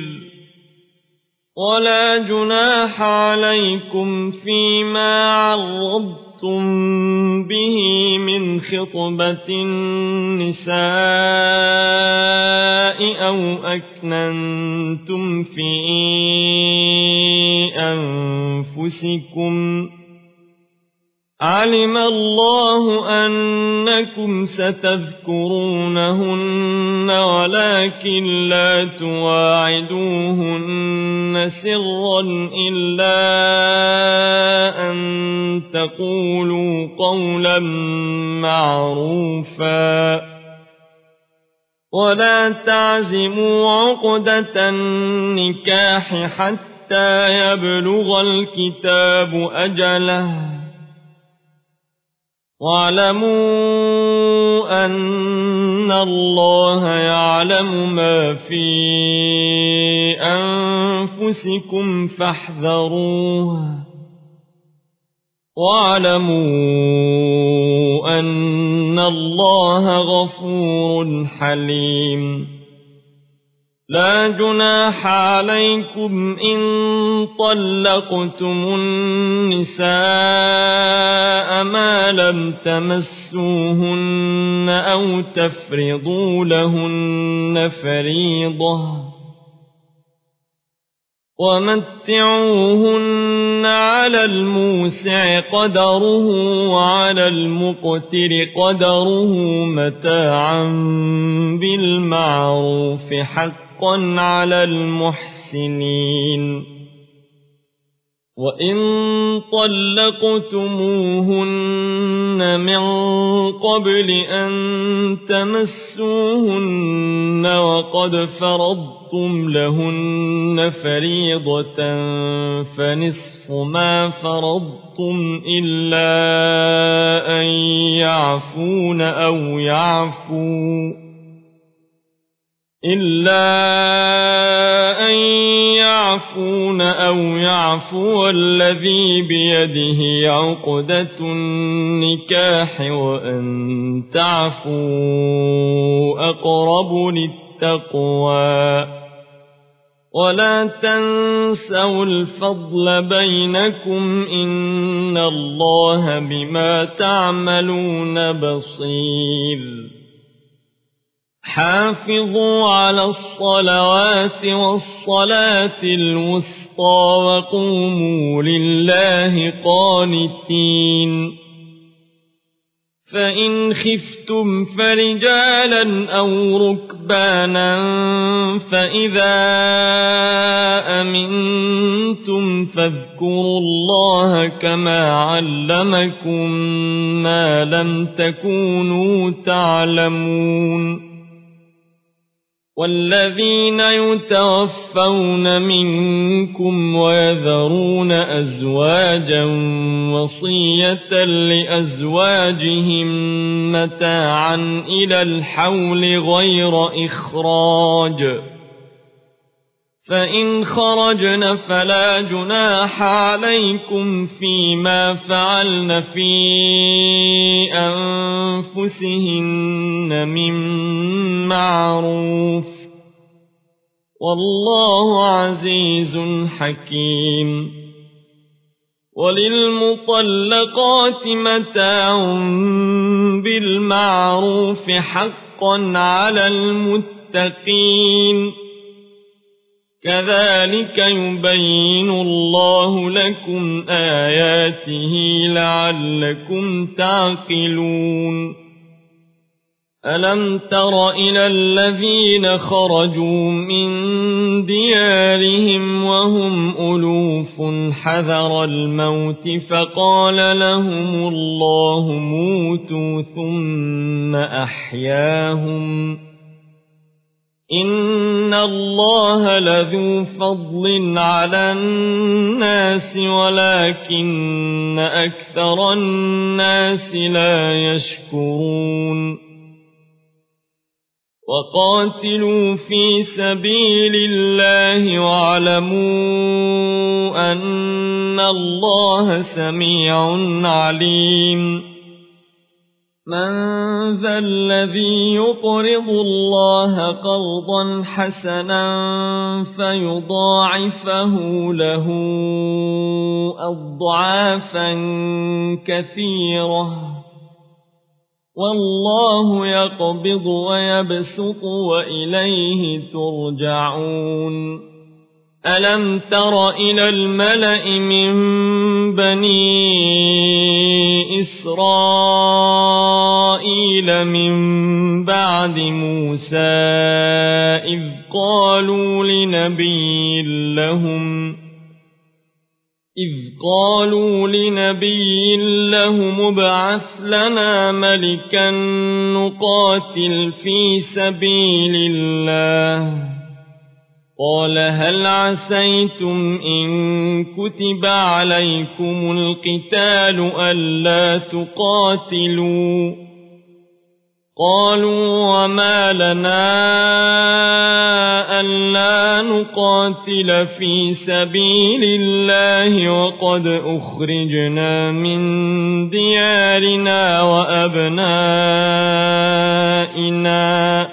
ولا جناح عليكم فيما عرضتم به من خطبة النساء أو أكننتم في أنفسكم علم الله أنكم ستذكرونهن ولكن لا تواعدوهن سرا إلا أن تقولوا قولا معروفا ولا تعزموا عقدة النكاح حتى يبلغ الكتاب أجله واعلموا أن الله يعلم ما في أنفسكم فاحذروه واعلموا أن الله غفور حليم. لا جناح عليكم إن طلقتم النساء ما لم تمسوهن أو تفرضوا لهن فريضة ومتعوهن على الموسع قدره وعلى المقتر قدره متاعا بالمعروف حقا على المحسنين. وإن طلقتموهن من قبل أن تمسوهن وقد فرضتم لهن فريضة فنصف ما فرضتم إلا أن يعفون أو يعفوا إلا أن يعفون أو يعفو الذي بيده عقدة النكاح وأن تعفوا أقرب للتقوى. ولا تنسوا الفضل بينكم إن الله بما تعملون بصير. حافظوا على الصلوات والصلاة الوسطى وقوموا لله قانتين. فإن خفتم فرجالا أو ركبانا فإذا أمنتم فاذكروا الله كما علمكم ما لم تكونوا تعلمون. والذين يتوفون منكم ويذرون أزواجا وصية لأزواجهم متاعا إلى الحول غير إخراج فإن خرجن فلا جناح عليكم فيما فعلن في أنفسهن من معروف والله عزيز حكيم وللمطلقات متاع بالمعروف حقا على المتقين كذلك يبين الله لكم آياته لعلكم تعقلون ألم تر إلى الذين خرجوا من ديارهم وهم ألوف حذر الموت فقال لهم الله موتوا ثم أحياهم إن الله لذو فضل على الناس ولكن أكثر الناس لا يشكرون وقاتلوا في سبيل الله واعلموا أن الله سميع عليم من ذا الذي يقرض الله قرضا حسنا فيضاعفه له أضعافا كثيرة والله يقبض ويبسط وإليه ترجعون ألم تر إلى الملأ من بني إسرائيل من بعد موسى إذ قالوا لنبي لهم إذ قالوا لنبي لهم ابعث لنا ملكا نقاتل في سبيل الله قال هل عسيتم إن كتب عليكم القتال ألا تقاتلوا قالوا وما لنا ألا نقاتل في سبيل الله وقد أخرجنا من ديارنا وأبنائنا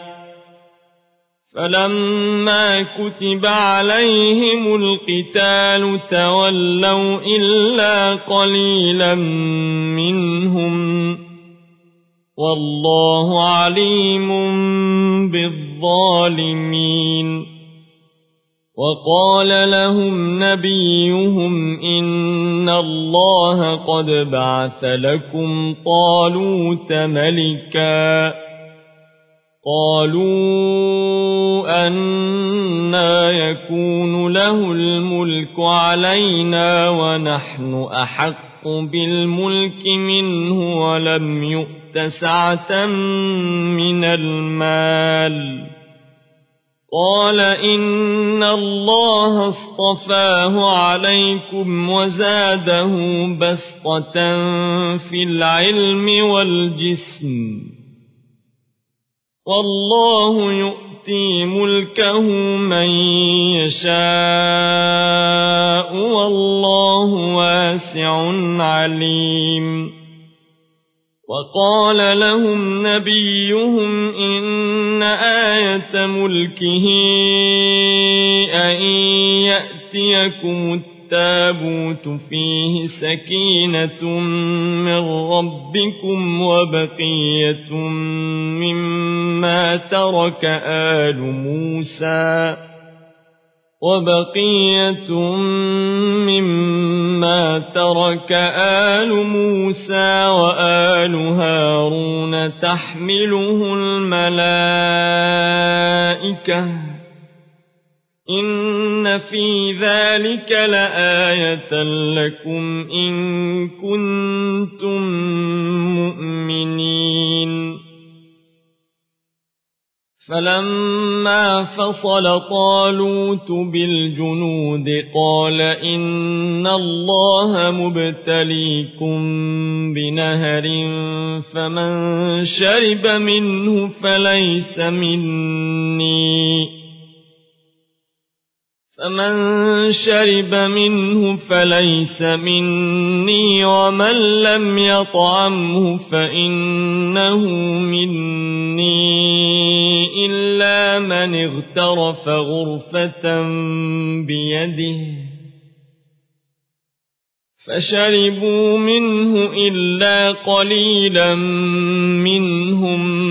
فلما كتب عليهم القتال تولوا إلا قليلا منهم والله عليم بالظالمين وقال لهم نبيهم إن الله قد بعث لكم طالوت ملكا قالوا أنى يكون له الملك علينا ونحن أحق بالملك منه ولم يؤت سعة من المال قال إن الله اصطفاه عليكم وزاده بسطة في العلم والجسم والله يؤتي ملكه من يشاء والله واسع عليم وقال لهم نبيهم إن آية ملكه أن يأتيكم التابوت فيه سكينة من ربكم وبقية مما ترك آل موسى وبقية مما ترك آل موسى وآل هارون تحمله الملائكة إن في ذلك لآية لكم إن كنتم مؤمنين فلما فصل طالوت بالجنود قال إن الله مبتليكم بنهر فمن شرب منه فليس مني فمن شرب منه فليس مني ومن لم يطعمه فإنه مني إلا من اغترف غرفة بيده فشربوا منه إلا قليلا منهم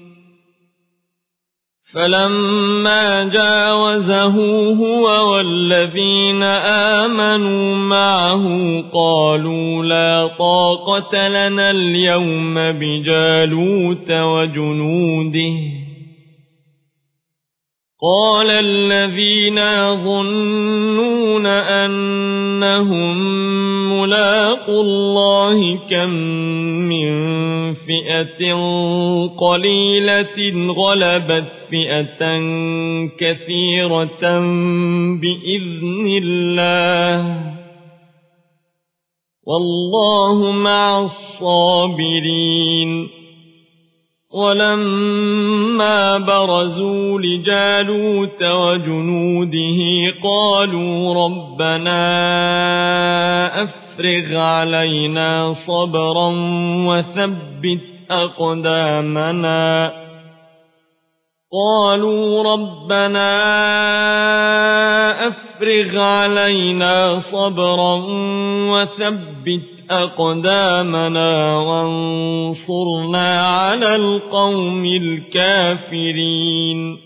فلما جاوزه هو والذين آمنوا معه قالوا لا طاقة لنا اليوم بجالوت وجنوده قال الذين يظنون أنهم ملاقو الله كم من فئة قليلة غلبت فئة كثيرة بإذن الله والله مع الصابرين ولما برزوا لجالوت وجنوده قالوا ربنا أفرغ علينا صبرا وثبت أقدامنا قالوا ربنا أفرغ علينا صبرا وثبت أقدامنا وانصرنا على القوم الكافرين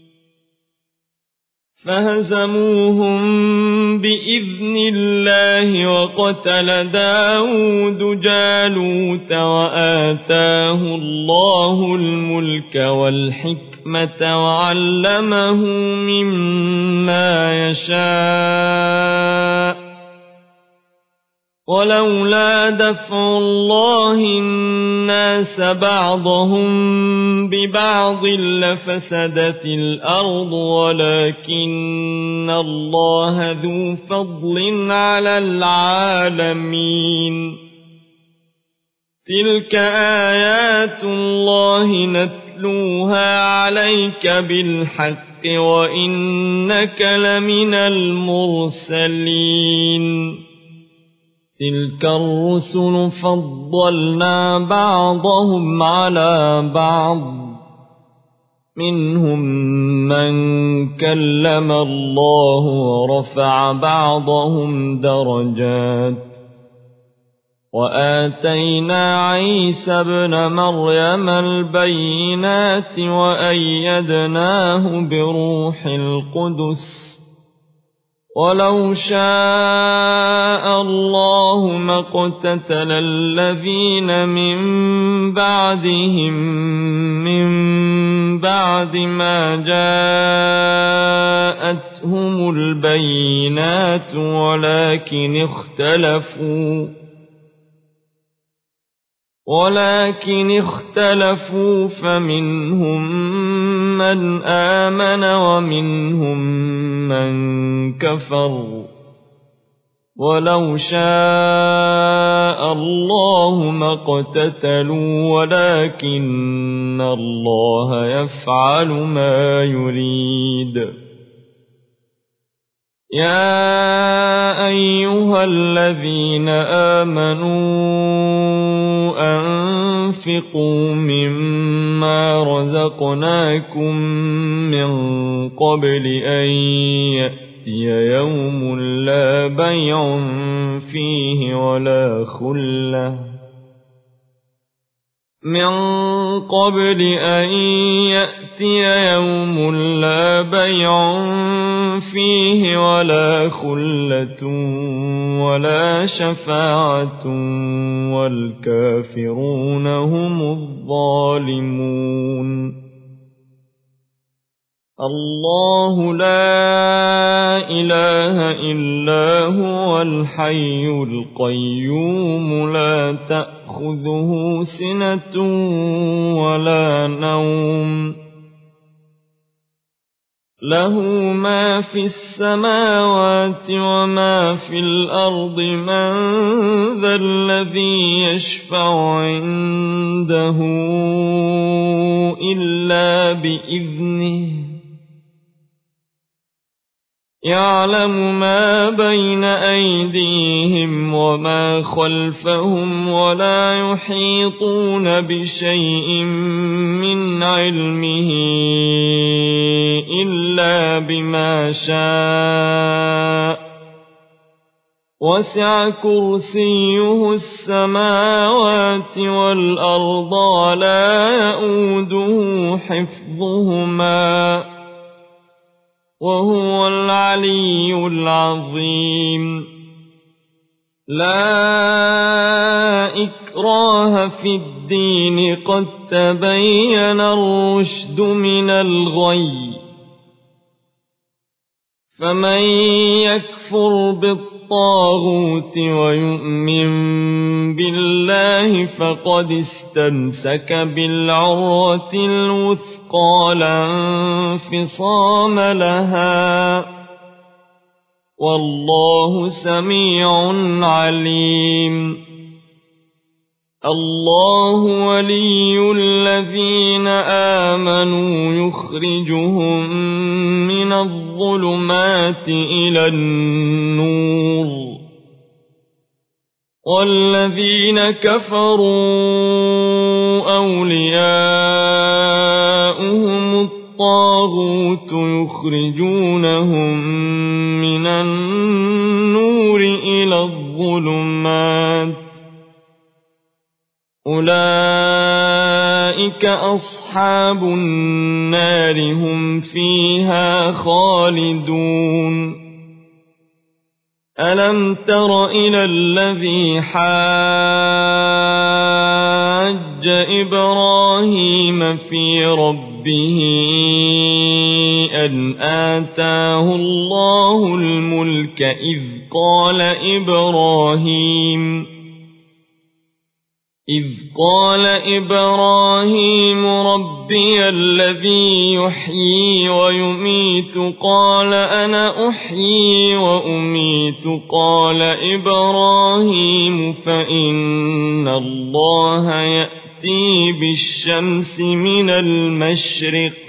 فهزموهم بإذن الله وقتل داود جالوت وآتاه الله الملك والحكمة وعلمه مما يشاء ولولا دفع الله الناس بعضهم ببعض لفسدت الأرض ولكن الله ذو فضل على العالمين تلك آيات الله نتلوها عليك بالحق وإنك لمن المرسلين تلك الرسل فضلنا بعضهم على بعض منهم من كلم الله ورفع بعضهم درجات وآتينا عيسى ابن مريم البينات وأيدناه بروح القدس ولو شاء الله ما اقتتل الذين من بعدهم من بعد ما جاءتهم البينات ولكن اختلفوا ولكن اختلفوا فمنهم من آمن ومنهم من كفر ولو شاء الله ما اقتتلوا ولكن الله يفعل ما يريد يا أيها الذين آمنوا أنفقوا مما رزقناكم من قبل أن يأتي يوم لا بيع فيه ولا خلة من قبل أن يأتي يوم لا بيع فيه ولا خلة ولا شفاعة والكافرون هم الظالمون الله لا إله إلا هو الحي القيوم لا تأخذه سنة ولا نوم له ما في السماوات وما في الأرض من ذا الذي يشفع عنده إلا بإذنه يعلم ما بين أيديهم وما خلفهم ولا يحيطون بشيء من علمه إلا بما شاء وسع كرسيه السماوات والأرض ولا يئوده حفظهما وهو العلي العظيم لا إكراه في الدين قد تبين الرشد من الغي فمن يكفر بالطاغوت ويؤمن بالله فقد استمسك بالعروة الوثقى لا انفصام لها والله سميع عليم الله ولي الذين آمنوا يخرجهم من الظلمات إلى النور والذين كفروا أولياؤهم الطاغوت يخرجونهم من النور إلى الظلمات أولئك أصحاب النار هم فيها خالدون ألم تر إلى الذي حاج إبراهيم في ربه أن آتاه الله الملك إذ قال إبراهيم إذ قال إبراهيم ربي الذي يحيي ويميت قال أنا أحيي وأميت قال إبراهيم فإن الله يأتي بالشمس من المشرق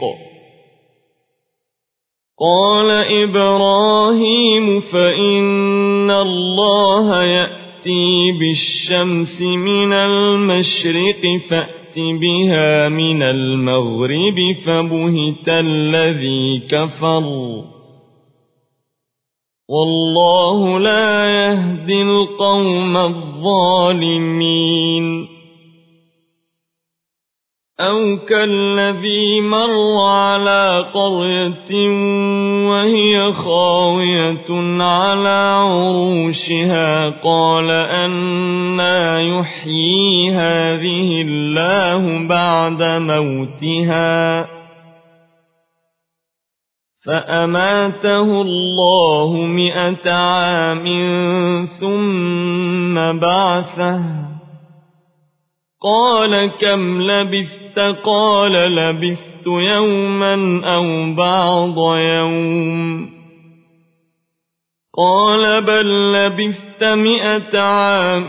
قال إبراهيم فإن الله يأتي يأتي بالشمس من المشرق فأت بها من المغرب فبهت الذي كفر والله لا يهدي القوم الظالمين أو كالذي مر على قرية وهي خاوية على عروشها قال أنى يحيي هذه الله بعد موتها فأماته الله مئة عام ثم بعثه قال كم لبثت قال لبثت يوما أو بعض يوم قال بل لبثت مئة عام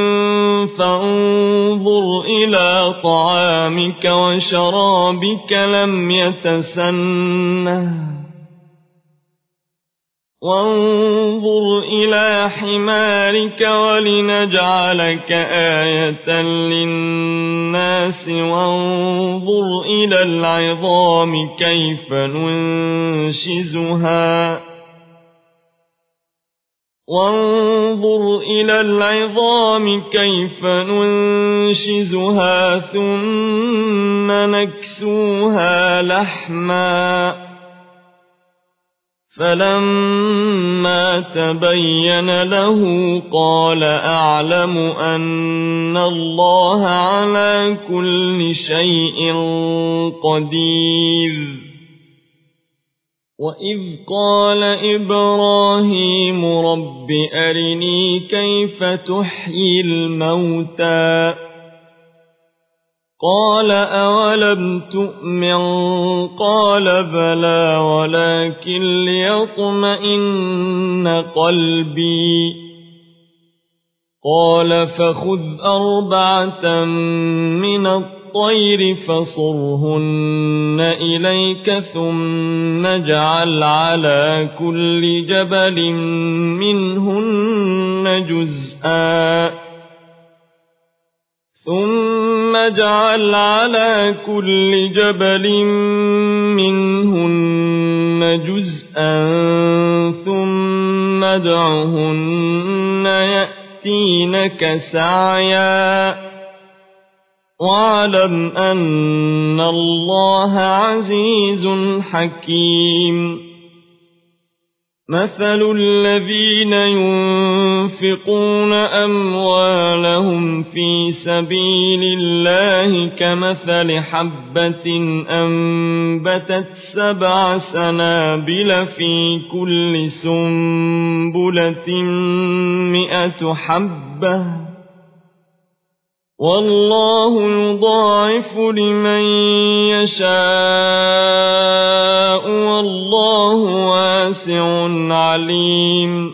فانظر إلى طعامك وشرابك لم يتسنه وانظر إلى حمارك ولنجعلك آية للناس وانظر إلى العظام كيف ننشزها وانظر إلى العظام كيف ننشزها ثم نكسوها لحما فلما تبين له قال أعلم أن الله على كل شيء قدير وإذ قال إبراهيم رب أرني كيف تحيي الموتى قال أولم تؤمن قال بلى ولكن ليطمئن قلبي قال فخذ أربعة من الطير الطير فصرهن إليك ثم اجعل على كل جبل منهن جزءا ثم اجعل على كل جبل منهن جزءا ثم ادعهن يأتينك سعيا واعلم أن الله عزيز حكيم مثل الذين ينفقون أموالهم في سبيل الله كمثل حبة أنبتت سبع سنابل في كل سنبلة مئة حبة والله يضاعف لمن يشاء والله واسع عليم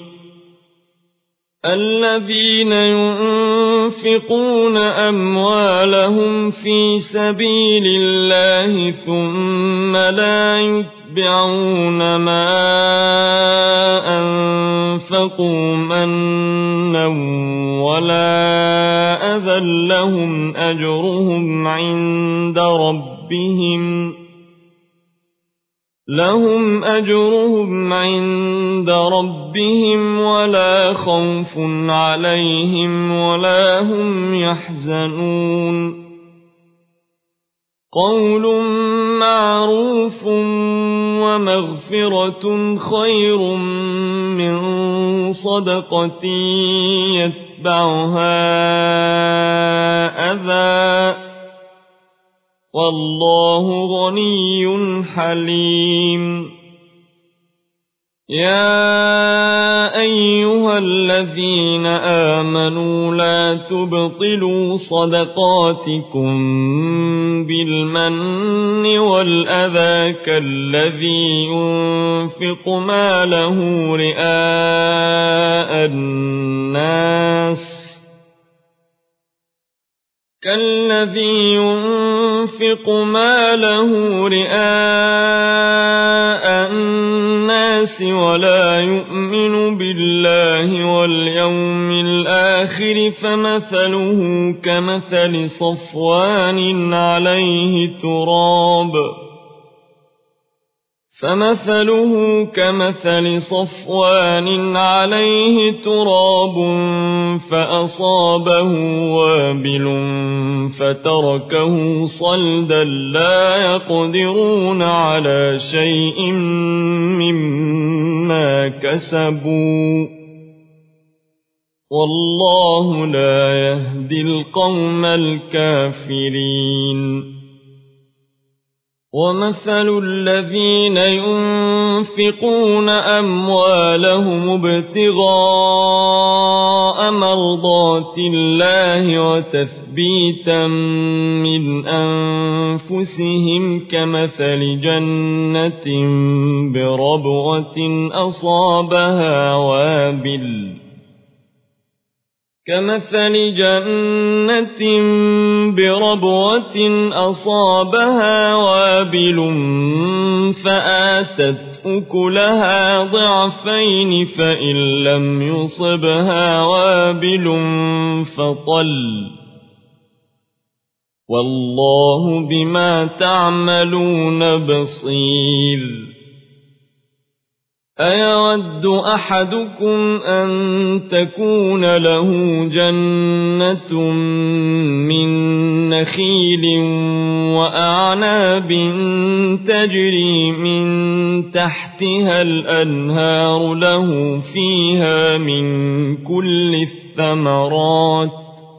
الذين ينفقون أموالهم في سبيل الله ثم لا يتبعون ما أنفقوا منا ولا أذى لهم أجرهم عند ربهم لهم أجرهم عند ربهم ولا خوف عليهم ولا هم يحزنون قول معروف ومغفرة خير من صدقة يتبعها أذى والله غني حليم يا أيها الذين آمنوا لا تبطلوا صدقاتكم بالمن والأذى كالذي ينفق ماله رئاء الناس كالذي ينفق ماله رئاء الناس ولا يؤمن بالله واليوم الآخر فمثله كمثل صفوان عليه تراب فمثله كمثل صفوان عليه تراب فأصابه وابل فتركه صلدا لا يقدرون على شيء مما كسبوا والله لا يهدي القوم الكافرين ومثل الذين ينفقون أموالهم ابتغاء مرضات الله وتثبيتا من أنفسهم كمثل جنة بربوة أصابها وابل كمثل جنة بربوة أصابها وابل فآتت أكلها ضعفين فإن لم يصبها وابل فطل والله بما تعملون بصير أيود أحدكم أن تكون له جنة من نخيل وأعناب تجري من تحتها الأنهار له فيها من كل الثمرات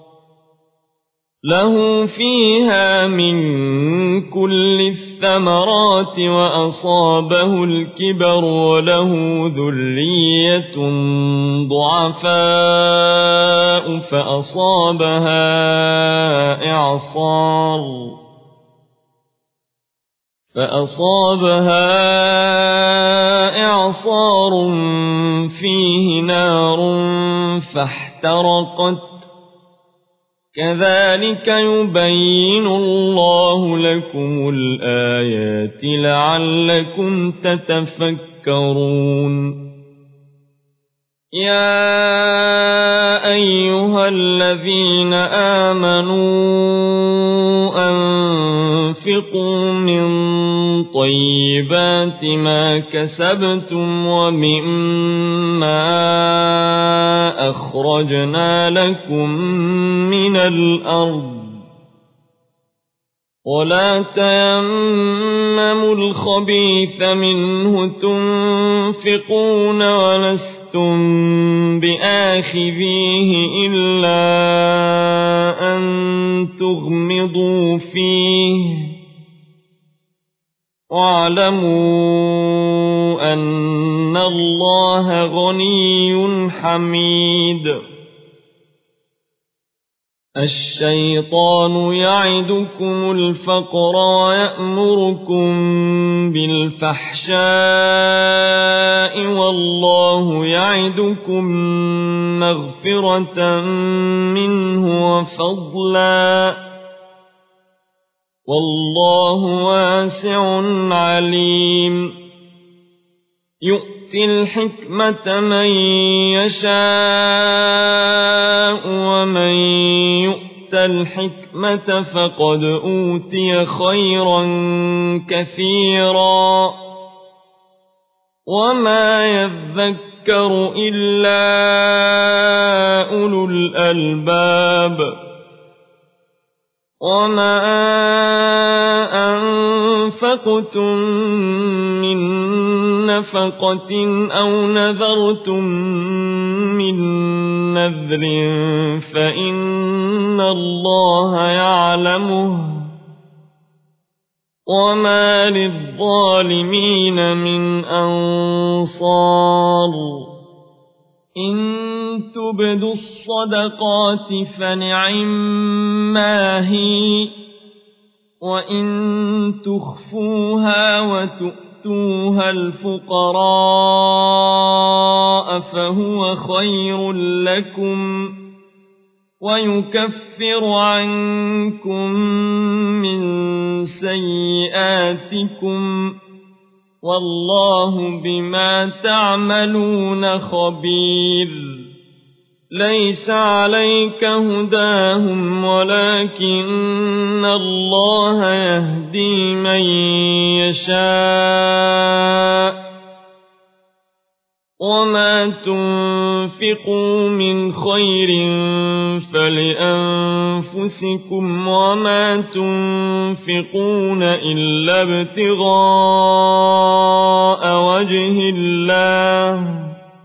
له فيها من كل الثمرات وأصابه الكبر وله ذرية ضعفاء فأصابها إعصار فأصابها إعصار فيه نار فاحترقت كذلك يبين الله لكم الآيات لعلكم تتفكرون يا أيها الذين آمنوا أنفقوا من طيبات ما كسبتم ومما أخرجنا لكم من الأرض ولا تيمموا الخبيث منه تنفقون ولستم بآخذيه إلا أن تغمضوا فيه واعلموا أن الله غني حميد الشيطان يعدكم الفقر ويأمركم بالفحشاء والله يعدكم مغفرة منه وفضلا والله واسع عليم يؤتي الحكمة من يشاء ومن يؤت الحكمة فقد أوتي خيرا كثيرا وما يذكر إلا أولو الألباب وما أنفقتم من نفقة أو نذرتم من نذر فإن الله يعلمه وما للظالمين من أنصار إن تبدوا الصدقات فنعما هي وإن تخفوها وتؤتوها الفقراء فهو خير لكم ويكفر عنكم من سيئاتكم والله بما تعملون خبير ليس عليك هداهم ولكن الله يهدي من يشاء وما تنفقوا من خير فلأنفسكم وما تنفقون إلا ابتغاء وجه الله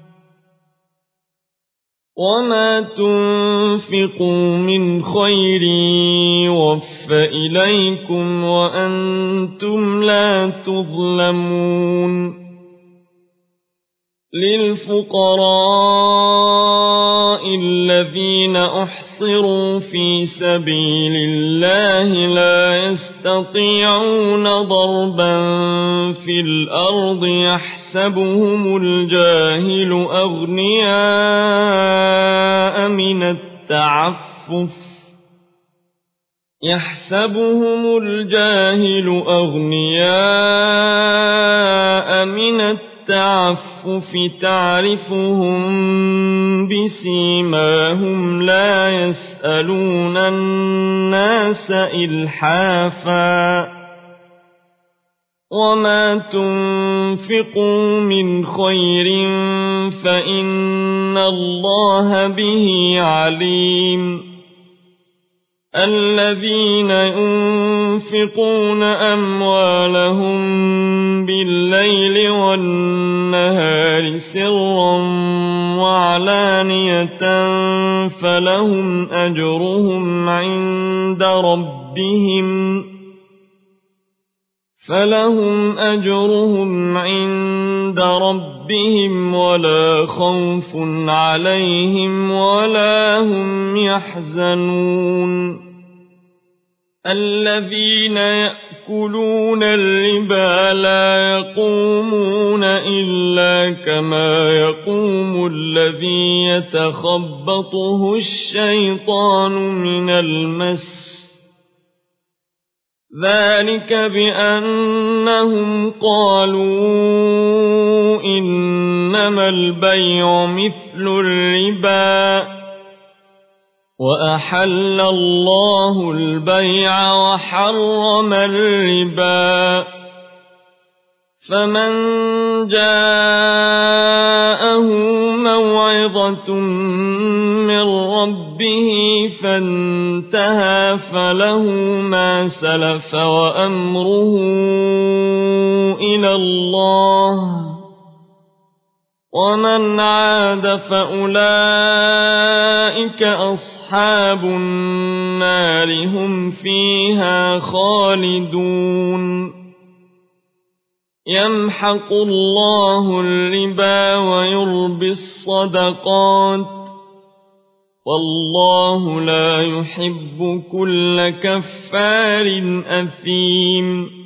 وما تنفقوا من خير يوف إليكم وأنتم لا تظلمون للفقراء الذين أحصروا في سبيل الله لا يستطيعون ضربا في الأرض يحسبهم الجاهل أغنياء من التعفف يحسبهم الجاهل أغنياء من التعفف التعفف تعرفهم بسيماهم لا يسألون الناس إلحافا وما تنفقوا من خير فإن الله به عليم الذين ينفقون أموالهم بالليل والنهار سرا وعلانية فلهم أجرهم عند ربهم فلهم أجرهم عند ربهم ولا خوف عليهم ولا هم يحزنون الذين يأكلون الربا لا يقومون إلا كما يقوم الذي يتخبطه الشيطان من المس ذلك بأنهم قالوا إنما البيع مثل الربا وأحل الله البيع وحرم الربا فمن جاءه موعظة من ربه فانتهى فله ما سلف وأمره إلى الله ومن عاد فأولئك أصحاب النار هم فيها خالدون يمحق الله الربا ويربي الصدقات والله لا يحب كل كفار أثيم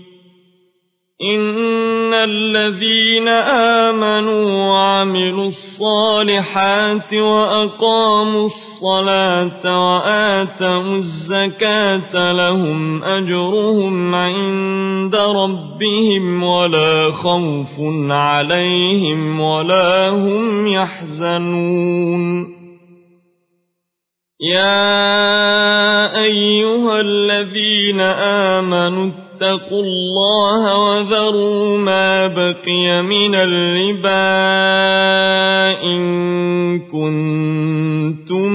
إن الذين آمنوا وعملوا الصالحات وأقاموا الصلاة وآتوا الزكاة لهم أجرهم عند ربهم ولا خوف عليهم ولا هم يحزنون يا أيها الذين آمنوا اتقوا الله وذروا ما بقي من الربا إن كنتم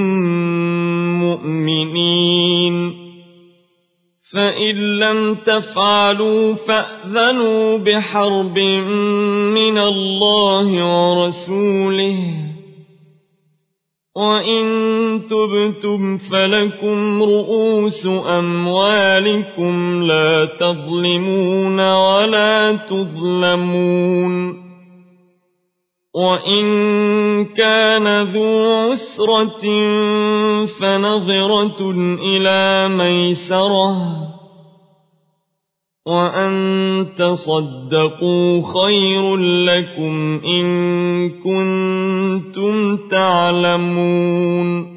مؤمنين فإن لم تفعلوا فأذنوا بحرب من الله ورسوله وإن تبتم فلكم رؤوس أموالكم لا تظلمون ولا تظلمون وإن كان ذو عسرة فنظرة إلى ميسرة وأن تصدقوا خير لكم إن كنتم تعلمون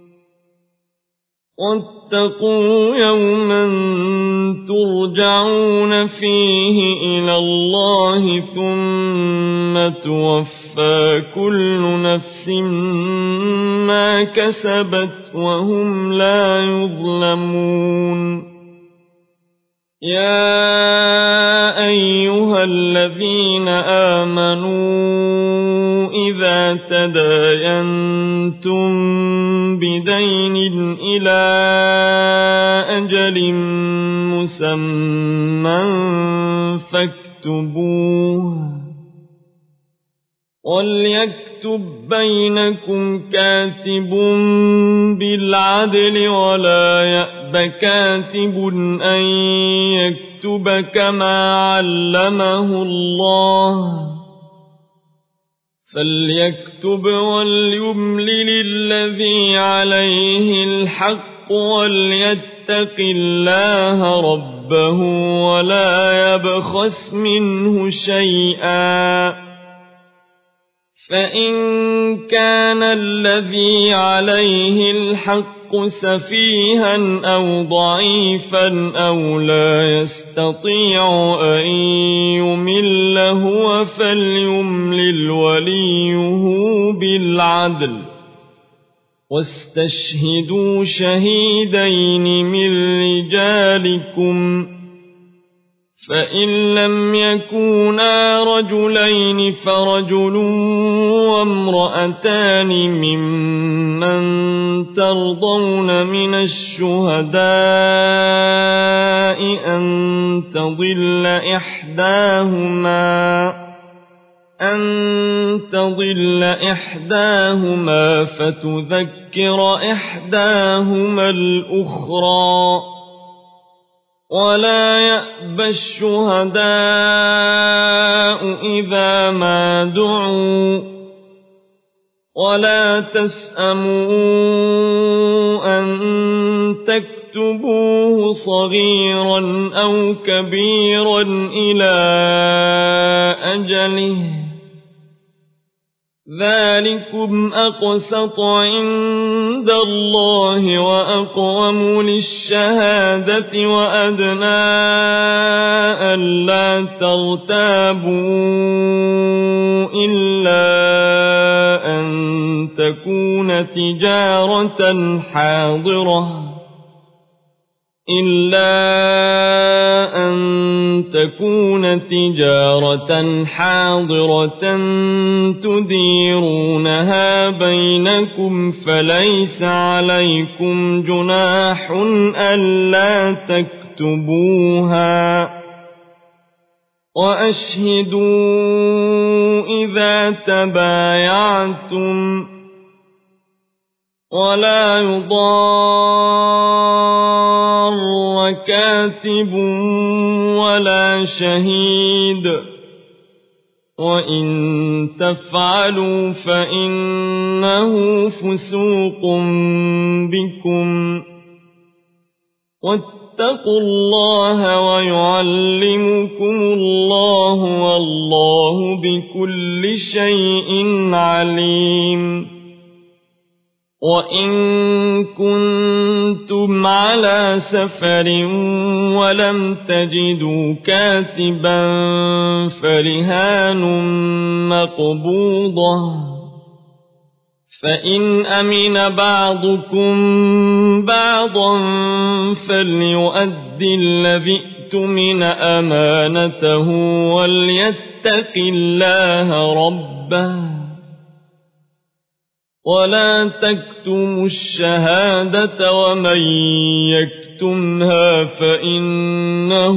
واتقوا يوما ترجعون فيه إلى الله ثم توفى كل نفس ما كسبت وهم لا يظلمون يا أيها الذين آمنوا إذا تداينتم بدين إلى أجل مسمى فاكتبوه وليكتب بينكم كاتب بالعدل ولا يأب كاتب أن يكتب كما علمه الله فليكتب وليملل الذي عليه الحق وليتق الله ربه ولا يبخس منه شيئا فإن كان الذي عليه الحق سفيها أو ضعيفا أو لا يستطيع أن يمل هو فليملل وليه بالعدل واستشهدوا شهيدين من رجالكم فإن لم يكونا رجلين فرجل وامرأتان ممن ترضون من الشهداء أن تضل إحداهما أن تضل إحداهما فتذكر إحداهما الأخرى ولا يأبى الشهداء إذا ما دعوا ولا تسأموا أن تكتبوا اكتبوه صغيرا أو كبيرا إلى أجله ذلكم أقسط عند الله وأقوم للشهادة وأدنى ألا ترتابوا إلا أن تكون تجارة حاضرة إلا أن تكون تجارة حاضرة تديرونها بينكم فليس عليكم جناح ألا تكتبوها وأشهدوا إذا تبايعتم ولا يضار كاتب ولا شهيد وإن تفعلوا فإنه فسوق بكم واتقوا الله ويعلمكم الله والله بكل شيء عليم وإن كنتم على سفر ولم تجدوا كاتبا فرهان مقبوضة فإن أمن بعضكم بعضا فليؤدي الذي اؤتمن أمانته وليتق الله ربه ولا تكتموا الشهادة ومن يكتمها فإنه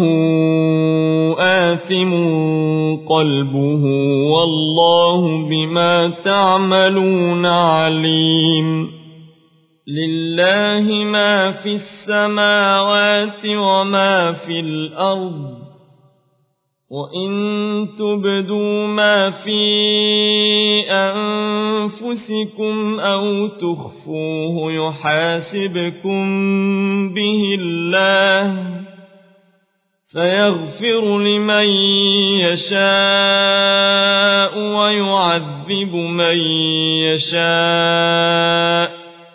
آثم قلبه والله بما تعملون عليم لله ما في السماوات وما في الأرض وإن تبدوا ما في أنفسكم أو تخفوه يحاسبكم به الله فيغفر لمن يشاء ويعذب من يشاء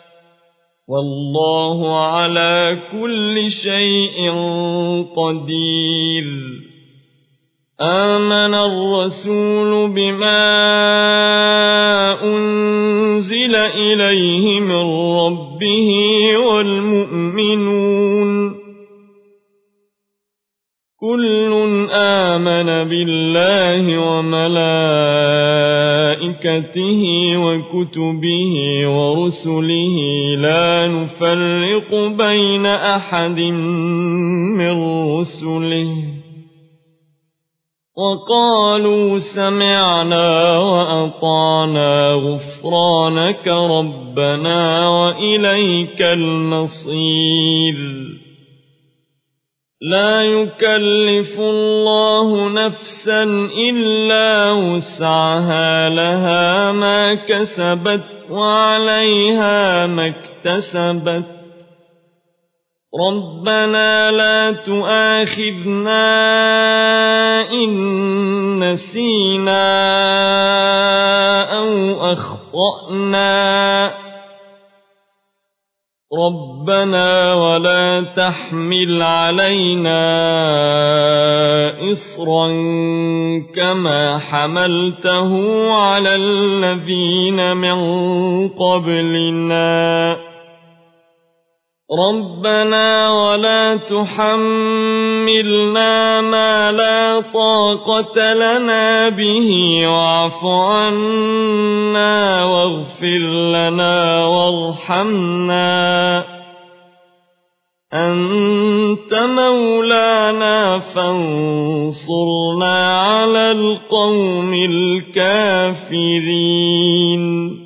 والله على كل شيء قدير آمن الرسول بما أنزل إليه من ربه والمؤمنون كل آمن بالله وملائكته وكتبه ورسله لا نفرق بين أحد من رسله وقالوا سمعنا وأطعنا غفرانك ربنا وإليك المصير لا يكلف الله نفسا إلا وسعها لها ما كسبت وعليها ما اكتسبت ربنا لا تؤاخذنا إن نسينا أو أخطأنا ربنا ولا تحمل علينا إصرا كما حملته على الذين من قبلنا ربنا ولا تحملنا ما لا طاقة لنا به واعف عنا واغفر لنا وارحمنا أنت مولانا فانصرنا على القوم الكافرين